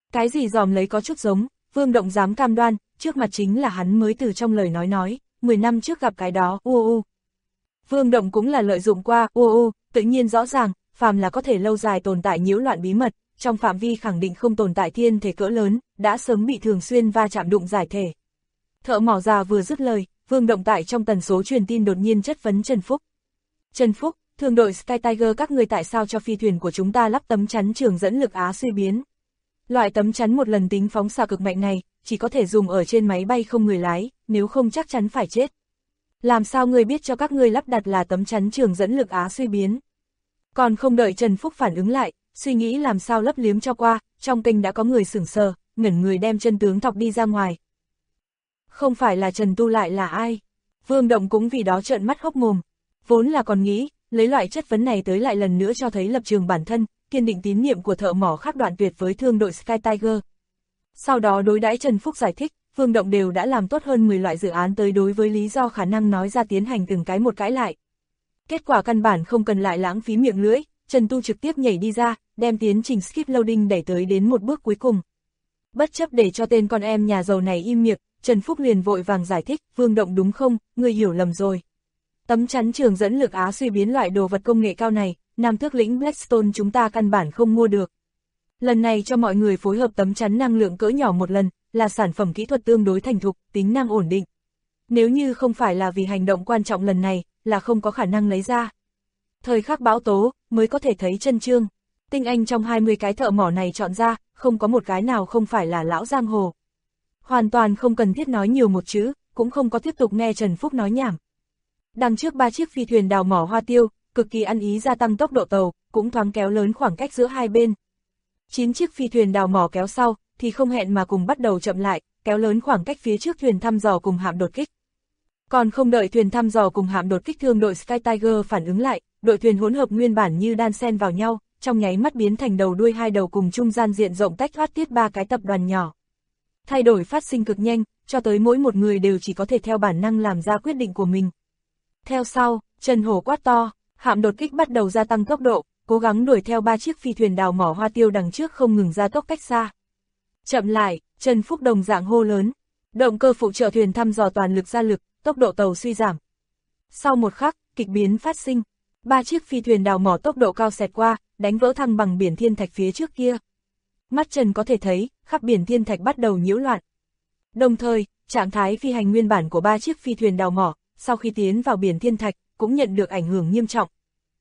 Cái gì dòm lấy có chút giống, Vương Động dám cam đoan, trước mặt chính là hắn mới từ trong lời nói, 10 năm trước gặp cái đó, Vương Động cũng là lợi dụng qua, tự nhiên rõ ràng, phàm là có thể lâu dài tồn tại nhiễu loạn bí mật, trong phạm vi khẳng định không tồn tại thiên thể cỡ lớn, đã sớm bị thường xuyên va chạm đụng giải thể. Thợ mỏ già vừa dứt lời, Vương Động tại trong tần số truyền tin đột nhiên chất vấn Trần Phúc. Trần Phúc, thương đội Sky Tiger các người tại sao cho phi thuyền của chúng ta lắp tấm chắn trường dẫn lực Á suy biến? Loại tấm chắn một lần tính phóng xạ cực mạnh này, chỉ có thể dùng ở trên máy bay không người lái, nếu không chắc chắn phải chết. Làm sao ngươi biết cho các ngươi lắp đặt là tấm chắn trường dẫn lực Á suy biến? Còn không đợi Trần Phúc phản ứng lại, suy nghĩ làm sao lấp liếm cho qua, trong kênh đã có người sửng sờ, ngẩn người đem chân tướng thọc đi ra ngoài. Không phải là Trần Tu lại là ai? Vương Động cũng vì đó trợn mắt hốc mồm. Vốn là còn nghĩ, lấy loại chất vấn này tới lại lần nữa cho thấy lập trường bản thân, kiên định tín nhiệm của thợ mỏ khác đoạn tuyệt với thương đội Sky Tiger. Sau đó đối đãi Trần Phúc giải thích, Vương Động đều đã làm tốt hơn 10 loại dự án tới đối với lý do khả năng nói ra tiến hành từng cái một cãi lại. Kết quả căn bản không cần lại lãng phí miệng lưỡi, Trần Tu trực tiếp nhảy đi ra, đem tiến trình skip loading đẩy tới đến một bước cuối cùng. Bất chấp để cho tên con em nhà giàu này im miệng, Trần Phúc liền vội vàng giải thích, Vương Động đúng không, ngươi hiểu lầm rồi. Tấm chắn trường dẫn lực Á suy biến loại đồ vật công nghệ cao này, Nam Tước lĩnh Blackstone chúng ta căn bản không mua được. Lần này cho mọi người phối hợp tấm chắn năng lượng cỡ nhỏ một lần, là sản phẩm kỹ thuật tương đối thành thục, tính năng ổn định. Nếu như không phải là vì hành động quan trọng lần này, là không có khả năng lấy ra. Thời khắc bão tố, mới có thể thấy chân chương. Tinh anh trong 20 cái thợ mỏ này chọn ra, không có một cái nào không phải là lão giang hồ. Hoàn toàn không cần thiết nói nhiều một chữ, cũng không có tiếp tục nghe Trần Phúc nói nhảm. Đằng trước 3 chiếc phi thuyền đào mỏ hoa tiêu, cực kỳ ăn ý gia tăng tốc độ tàu, cũng thoáng kéo lớn khoảng cách giữa hai bên. 9 chiếc phi thuyền đào mỏ kéo sau, thì không hẹn mà cùng bắt đầu chậm lại, kéo lớn khoảng cách phía trước thuyền thăm dò cùng hạm đột kích. Còn không đợi thuyền thăm dò cùng hạm đột kích thương đội Sky Tiger phản ứng lại, đội thuyền hỗn hợp nguyên bản như đan xen vào nhau, trong nháy mắt biến thành đầu đuôi hai đầu cùng trung gian diện rộng tách thoát tiết 3 cái tập đoàn nhỏ. Thay đổi phát sinh cực nhanh, cho tới mỗi một người đều chỉ có thể theo bản năng làm ra quyết định của mình. Theo sau, Trần Hổ quát to, hạm đột kích bắt đầu gia tăng tốc độ, cố gắng đuổi theo 3 chiếc phi thuyền đào mỏ hoa tiêu đằng trước không ngừng gia tốc cách xa. Chậm lại, Trần Phúc đồng dạng hô lớn, động cơ phụ trợ thuyền thăm dò toàn lực ra lực, tốc độ tàu suy giảm. Sau một khắc, kịch biến phát sinh, 3 chiếc phi thuyền đào mỏ tốc độ cao xẹt qua, đánh vỡ thăng bằng biển thiên thạch phía trước kia. Mắt Trần có thể thấy, khắp biển thiên thạch bắt đầu nhiễu loạn. Đồng thời, trạng thái phi hành nguyên bản của 3 chiếc phi thuyền đào mỏ, sau khi tiến vào biển thiên thạch, cũng nhận được ảnh hưởng nghiêm trọng.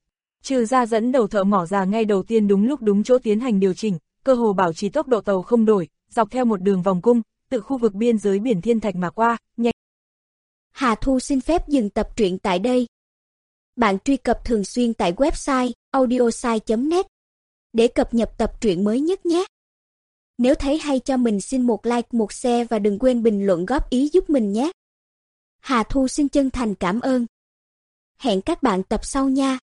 Trừ ra dẫn đầu thợ mỏ già ngay đầu tiên đúng lúc đúng chỗ tiến hành điều chỉnh, cơ hồ bảo trì tốc độ tàu không đổi, dọc theo một đường vòng cung, từ khu vực biên giới biển thiên thạch mà qua, nhanh. Hà Thu xin phép dừng tập truyện tại đây. Bạn truy cập thường xuyên tại website audiosai.net để cập nhật tập truyện mới nhất nhé. Nếu thấy hay cho mình xin một like, một share và đừng quên bình luận góp ý giúp mình nhé. Hà Thu xin chân thành cảm ơn. Hẹn các bạn tập sau nha.